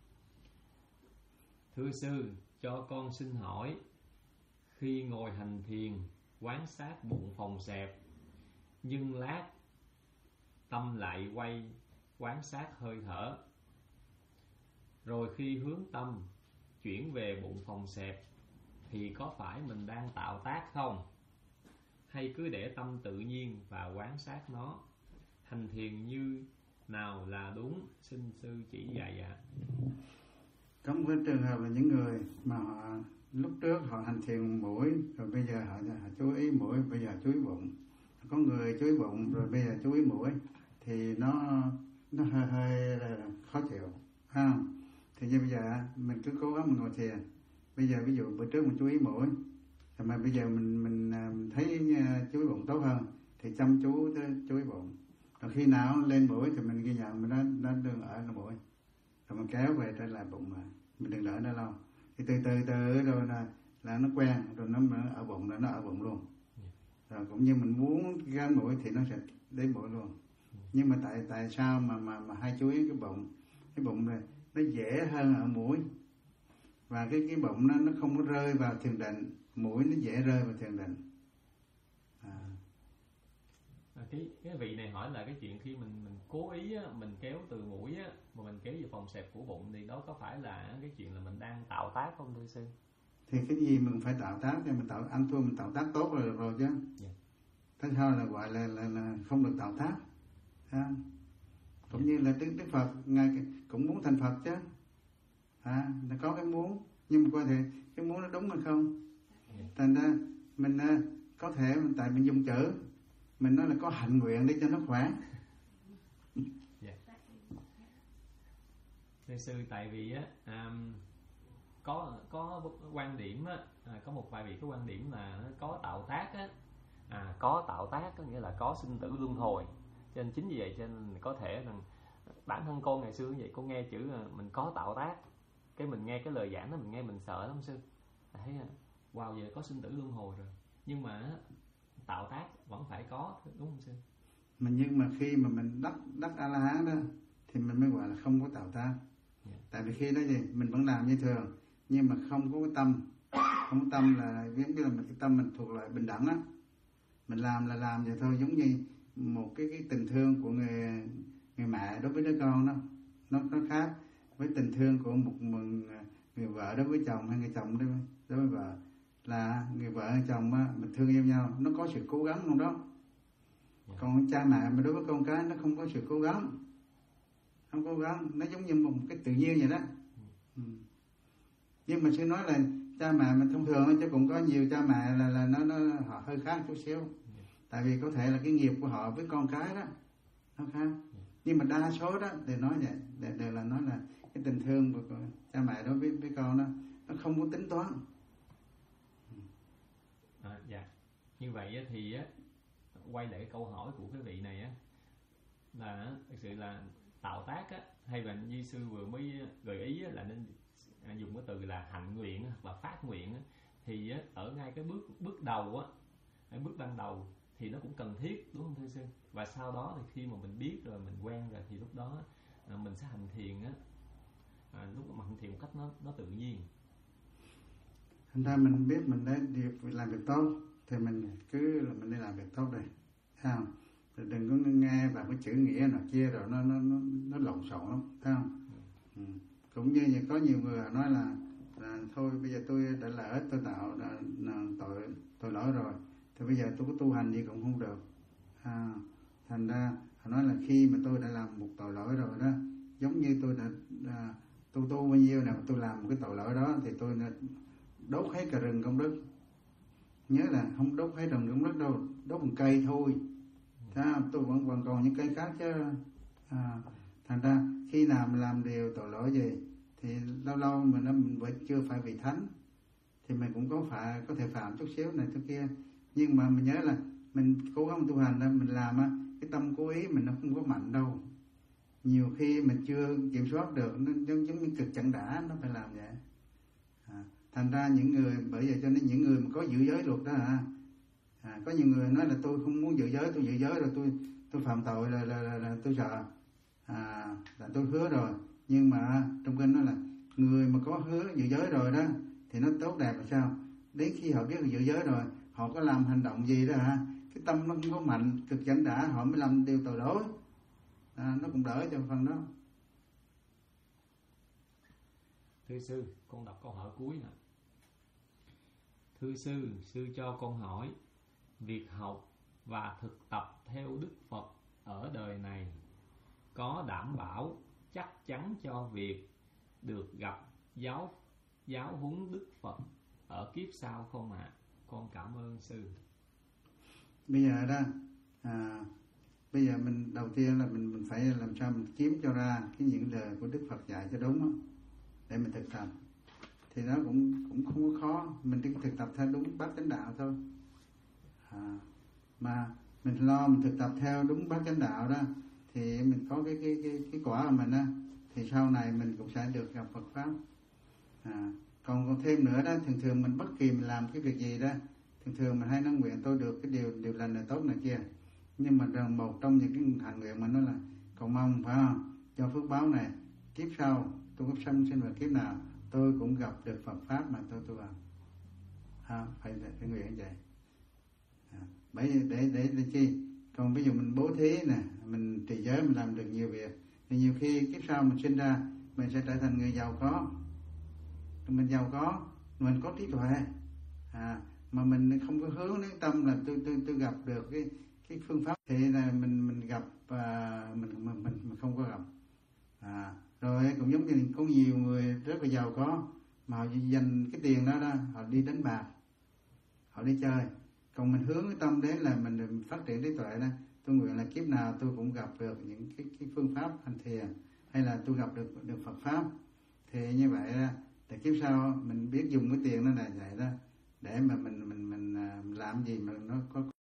Thưa sư, cho con xin hỏi, khi ngồi hành thiền quán sát bụng phồng xẹp, nhưng lát tâm lại quay quán sát hơi thở, rồi khi hướng tâm chuyển về bụng phồng xẹp, thì có phải mình đang tạo tác không? Hay cứ để tâm tự nhiên và quán sát nó? Hành thiền như nào là đúng? Xin sư chỉ dạy ạ. À. Có một cái trường hợp là những người mà họ lúc trước họ hành thiền mũi, rồi bây giờ họ, họ chú ý mũi, bây giờ chú ý bụng. Có người chú ý bụng rồi bây giờ chú ý mũi, thì nó nó hơi hơi khó chịu, không? Thì như bây giờ mình cứ cố gắng mình ngồi thiền. Bây giờ ví dụ bữa trước mình chú ý mũi, rồi mà bây giờ mình mình, mình thấy chú ý bụng tốt hơn, thì chăm chú chú ý bụng. Rồi khi nào lên mũi thì mình ghi nhận mình nó nó đừng ở cái mũi, rồi mình kéo về trở lại bụng, mà mình đừng đợi nó lâu. Thì từ từ từ rồi là là nó quen, rồi nó ở bụng là nó ở bụng luôn. Rồi cũng như mình muốn cái mũi thì nó sẽ đến mũi luôn. Nhưng mà tại tại sao mà mà mà hay chú ý cái bụng? Cái bụng này nó dễ hơn ở mũi, và cái cái bụng nó nó không có rơi vào thiền định, mũi nó dễ rơi vào thiền định. À. À, cái cái vị này hỏi là cái chuyện khi mình mình cố ý á, mình kéo từ mũi á, mà mình kéo về phòng xẹp của bụng, thì đó có phải là cái chuyện là mình đang tạo tác không thưa sư? Thì cái gì mình phải tạo tác, thì mình tạo ăn thua mình tạo tác tốt rồi được rồi chứ. Yeah. Thế sao là gọi là, là là không được tạo tác? À. Cũng yeah. như là Đức Đức Phật ngài cũng muốn thành Phật chứ. À, là có cái muốn, nhưng mà coi thì cái muốn nó đúng hay không? Yeah. Thành ra mình có thể tại mình dùng chữ, mình nói là có hạnh nguyện để cho nó khỏe. Dạ. Thưa sư, tại vì á um, có có quan điểm á, à, có một vài vị có quan điểm là có tạo tác á, à, có tạo tác có nghĩa là có sinh tử luân hồi. Cho nên chính vì vậy cho nên có thể rằng bản thân con ngày xưa như vậy, con nghe chữ là mình có tạo tác, cái mình nghe cái lời giảng đó mình nghe mình sợ lắm sư, thấy wow giờ có sinh tử luân hồi rồi, nhưng mà tạo tác vẫn phải có, đúng không sư? Mà nhưng mà khi mà mình đắc đắc A La Hán đó thì mình mới gọi là không có tạo tác. Yeah. Tại vì khi đó gì mình vẫn làm như thường nhưng mà không có cái tâm, không có tâm là giống như là mình cái tâm mình thuộc loại bình đẳng á, mình làm là làm vậy thôi, giống như một cái cái tình thương của người người mẹ đối với đứa con đó, nó nó khác với tình thương của một, một người vợ đối với chồng hay người chồng đối với, đối với vợ. Là người vợ hay chồng á, mình thương yêu nhau, nó có sự cố gắng trong đó. Yeah. Còn cha mẹ mà đối với con cái nó không có sự cố gắng, không cố gắng, nó giống như một cái tự nhiên vậy đó. Ừ. Nhưng mà sư nói là cha mẹ mình thông thường chứ cũng có nhiều cha mẹ là là nó nó họ hơi khác chút xíu. Yeah. Tại vì có thể là cái nghiệp của họ với con cái đó nó khác. Yeah. Nhưng mà đa số đó đều nói vậy, đều, đều là nói là cái tình thương của cha mẹ đối với với con đó nó không có tính toán. À, dạ. Như vậy thì á, quay lại câu hỏi của cái vị này á, là thực sự là tạo tác á, hay là như sư vừa mới gợi ý á, là nên dùng cái từ là hạnh nguyện hoặc là phát nguyện á, thì á, ở ngay cái bước bước đầu á, cái bước ban đầu thì nó cũng cần thiết, đúng không thưa sư? Và sau đó thì khi mà mình biết rồi, mình quen rồi thì lúc đó à, mình sẽ hành thiền á, à, lúc mà hành thiền một cách nó nó tự nhiên. Thành ra mình biết mình đã làm việc tốt thì mình cứ là mình đi làm việc tốt đây, thấy không? Rồi đừng có nghe vào cái chữ nghĩa nào kia rồi nó nó nó, nó lộn xộn lắm, thấy không? Ừ. Ừ. Cũng như có nhiều người nói là, là thôi bây giờ tôi đã lỡ tôi tạo đã, đã, tội tội lỗi rồi thì bây giờ tôi có tu hành gì cũng không được. À, thành ra họ nói là khi mà tôi đã làm một tội lỗi rồi đó, giống như tôi đã, đã tu tu bao nhiêu nào tôi làm một cái tội lỗi đó thì tôi đã đốt hết cả rừng công đức. Nhớ là không đốt hết rừng công đức đâu, đốt một cây thôi. Thấy không? Tôi vẫn còn còn những cây khác chứ. À, thành ra khi nào mình làm điều tội lỗi gì thì lâu lâu mình nó mình vẫn chưa phải vị thánh thì mình cũng có phải có thể phạm chút xíu này chút kia, nhưng mà mình nhớ là mình cố gắng tu hành đó, mình làm á, cái tâm cố ý mình nó không có mạnh đâu. Nhiều khi mình chưa kiểm soát được, nó giống giống như cực chẳng đã, nó phải làm vậy. À, thành ra những người bởi vậy cho nên những người mà có giữ giới luật đó hả, à, có nhiều người nói là tôi không muốn giữ giới, tôi giữ giới rồi tôi tôi phạm tội là là, là, là tôi sợ, à, là tôi hứa rồi. Nhưng mà trong kinh nói là người mà có hứa giữ giới rồi đó thì nó tốt đẹp là sao? Đến khi họ biết giữ giới rồi, họ có làm hành động gì đó hả, cái tâm nó không có mạnh, cực chẳng đã, họ mới làm điều tội lỗi. À, nó cũng đỡ cho phần đó. Thưa sư, con đọc câu hỏi cuối nè. Thưa sư, sư cho con hỏi, việc học và thực tập theo Đức Phật ở đời này có đảm bảo chắc chắn cho việc được gặp giáo giáo huấn Đức Phật ở kiếp sau không ạ? À? Con cảm ơn sư. Bây giờ đó, à, bây giờ mình đầu tiên là mình mình phải làm sao mình kiếm cho ra cái những lời của Đức Phật dạy cho đúng đó, để mình thực tập. Thì nó cũng cũng không có khó, mình chỉ thực tập theo đúng bát chánh đạo thôi. À, mà mình lo mình thực tập theo đúng bát chánh đạo đó thì mình có cái cái cái cái quả của mình á, thì sau này mình cũng sẽ được gặp Phật pháp. À, còn còn thêm nữa đó, thường thường mình bất kỳ mình làm cái việc gì đó, thường thường mình hay nói nguyện tôi được cái điều điều lành này tốt này kia. Nhưng mà rằng một trong những cái hành nguyện mà nó là cầu mong phải không, cho phước báo này kiếp sau tôi có sanh sinh vào kiếp nào tôi cũng gặp được Phật pháp mà tôi tu vào. À, phải phải nguyện vậy. À, bởi để để để chi? Còn ví dụ mình bố thí nè, mình trì giới, mình làm được nhiều việc thì nhiều khi kiếp sau mình sinh ra mình sẽ trở thành người giàu có, mình giàu có, mình có trí tuệ, à, mà mình không có hướng đến tâm là tôi tôi tôi gặp được cái cái phương pháp thì là mình mình gặp và mình mình mình, mình không có gặp. À, rồi cũng giống như có nhiều người rất là giàu có mà họ dành cái tiền đó đó họ đi đánh bạc, họ đi chơi. Còn mình hướng cái tâm đến là mình phát triển trí tuệ đó, tôi nguyện là kiếp nào tôi cũng gặp được những cái cái phương pháp hành thiền, hay là tôi gặp được được Phật pháp. Thì như vậy Thì kiếp sau mình biết dùng cái tiền đó là vậy đó, để mà mình mình mình làm gì mà nó có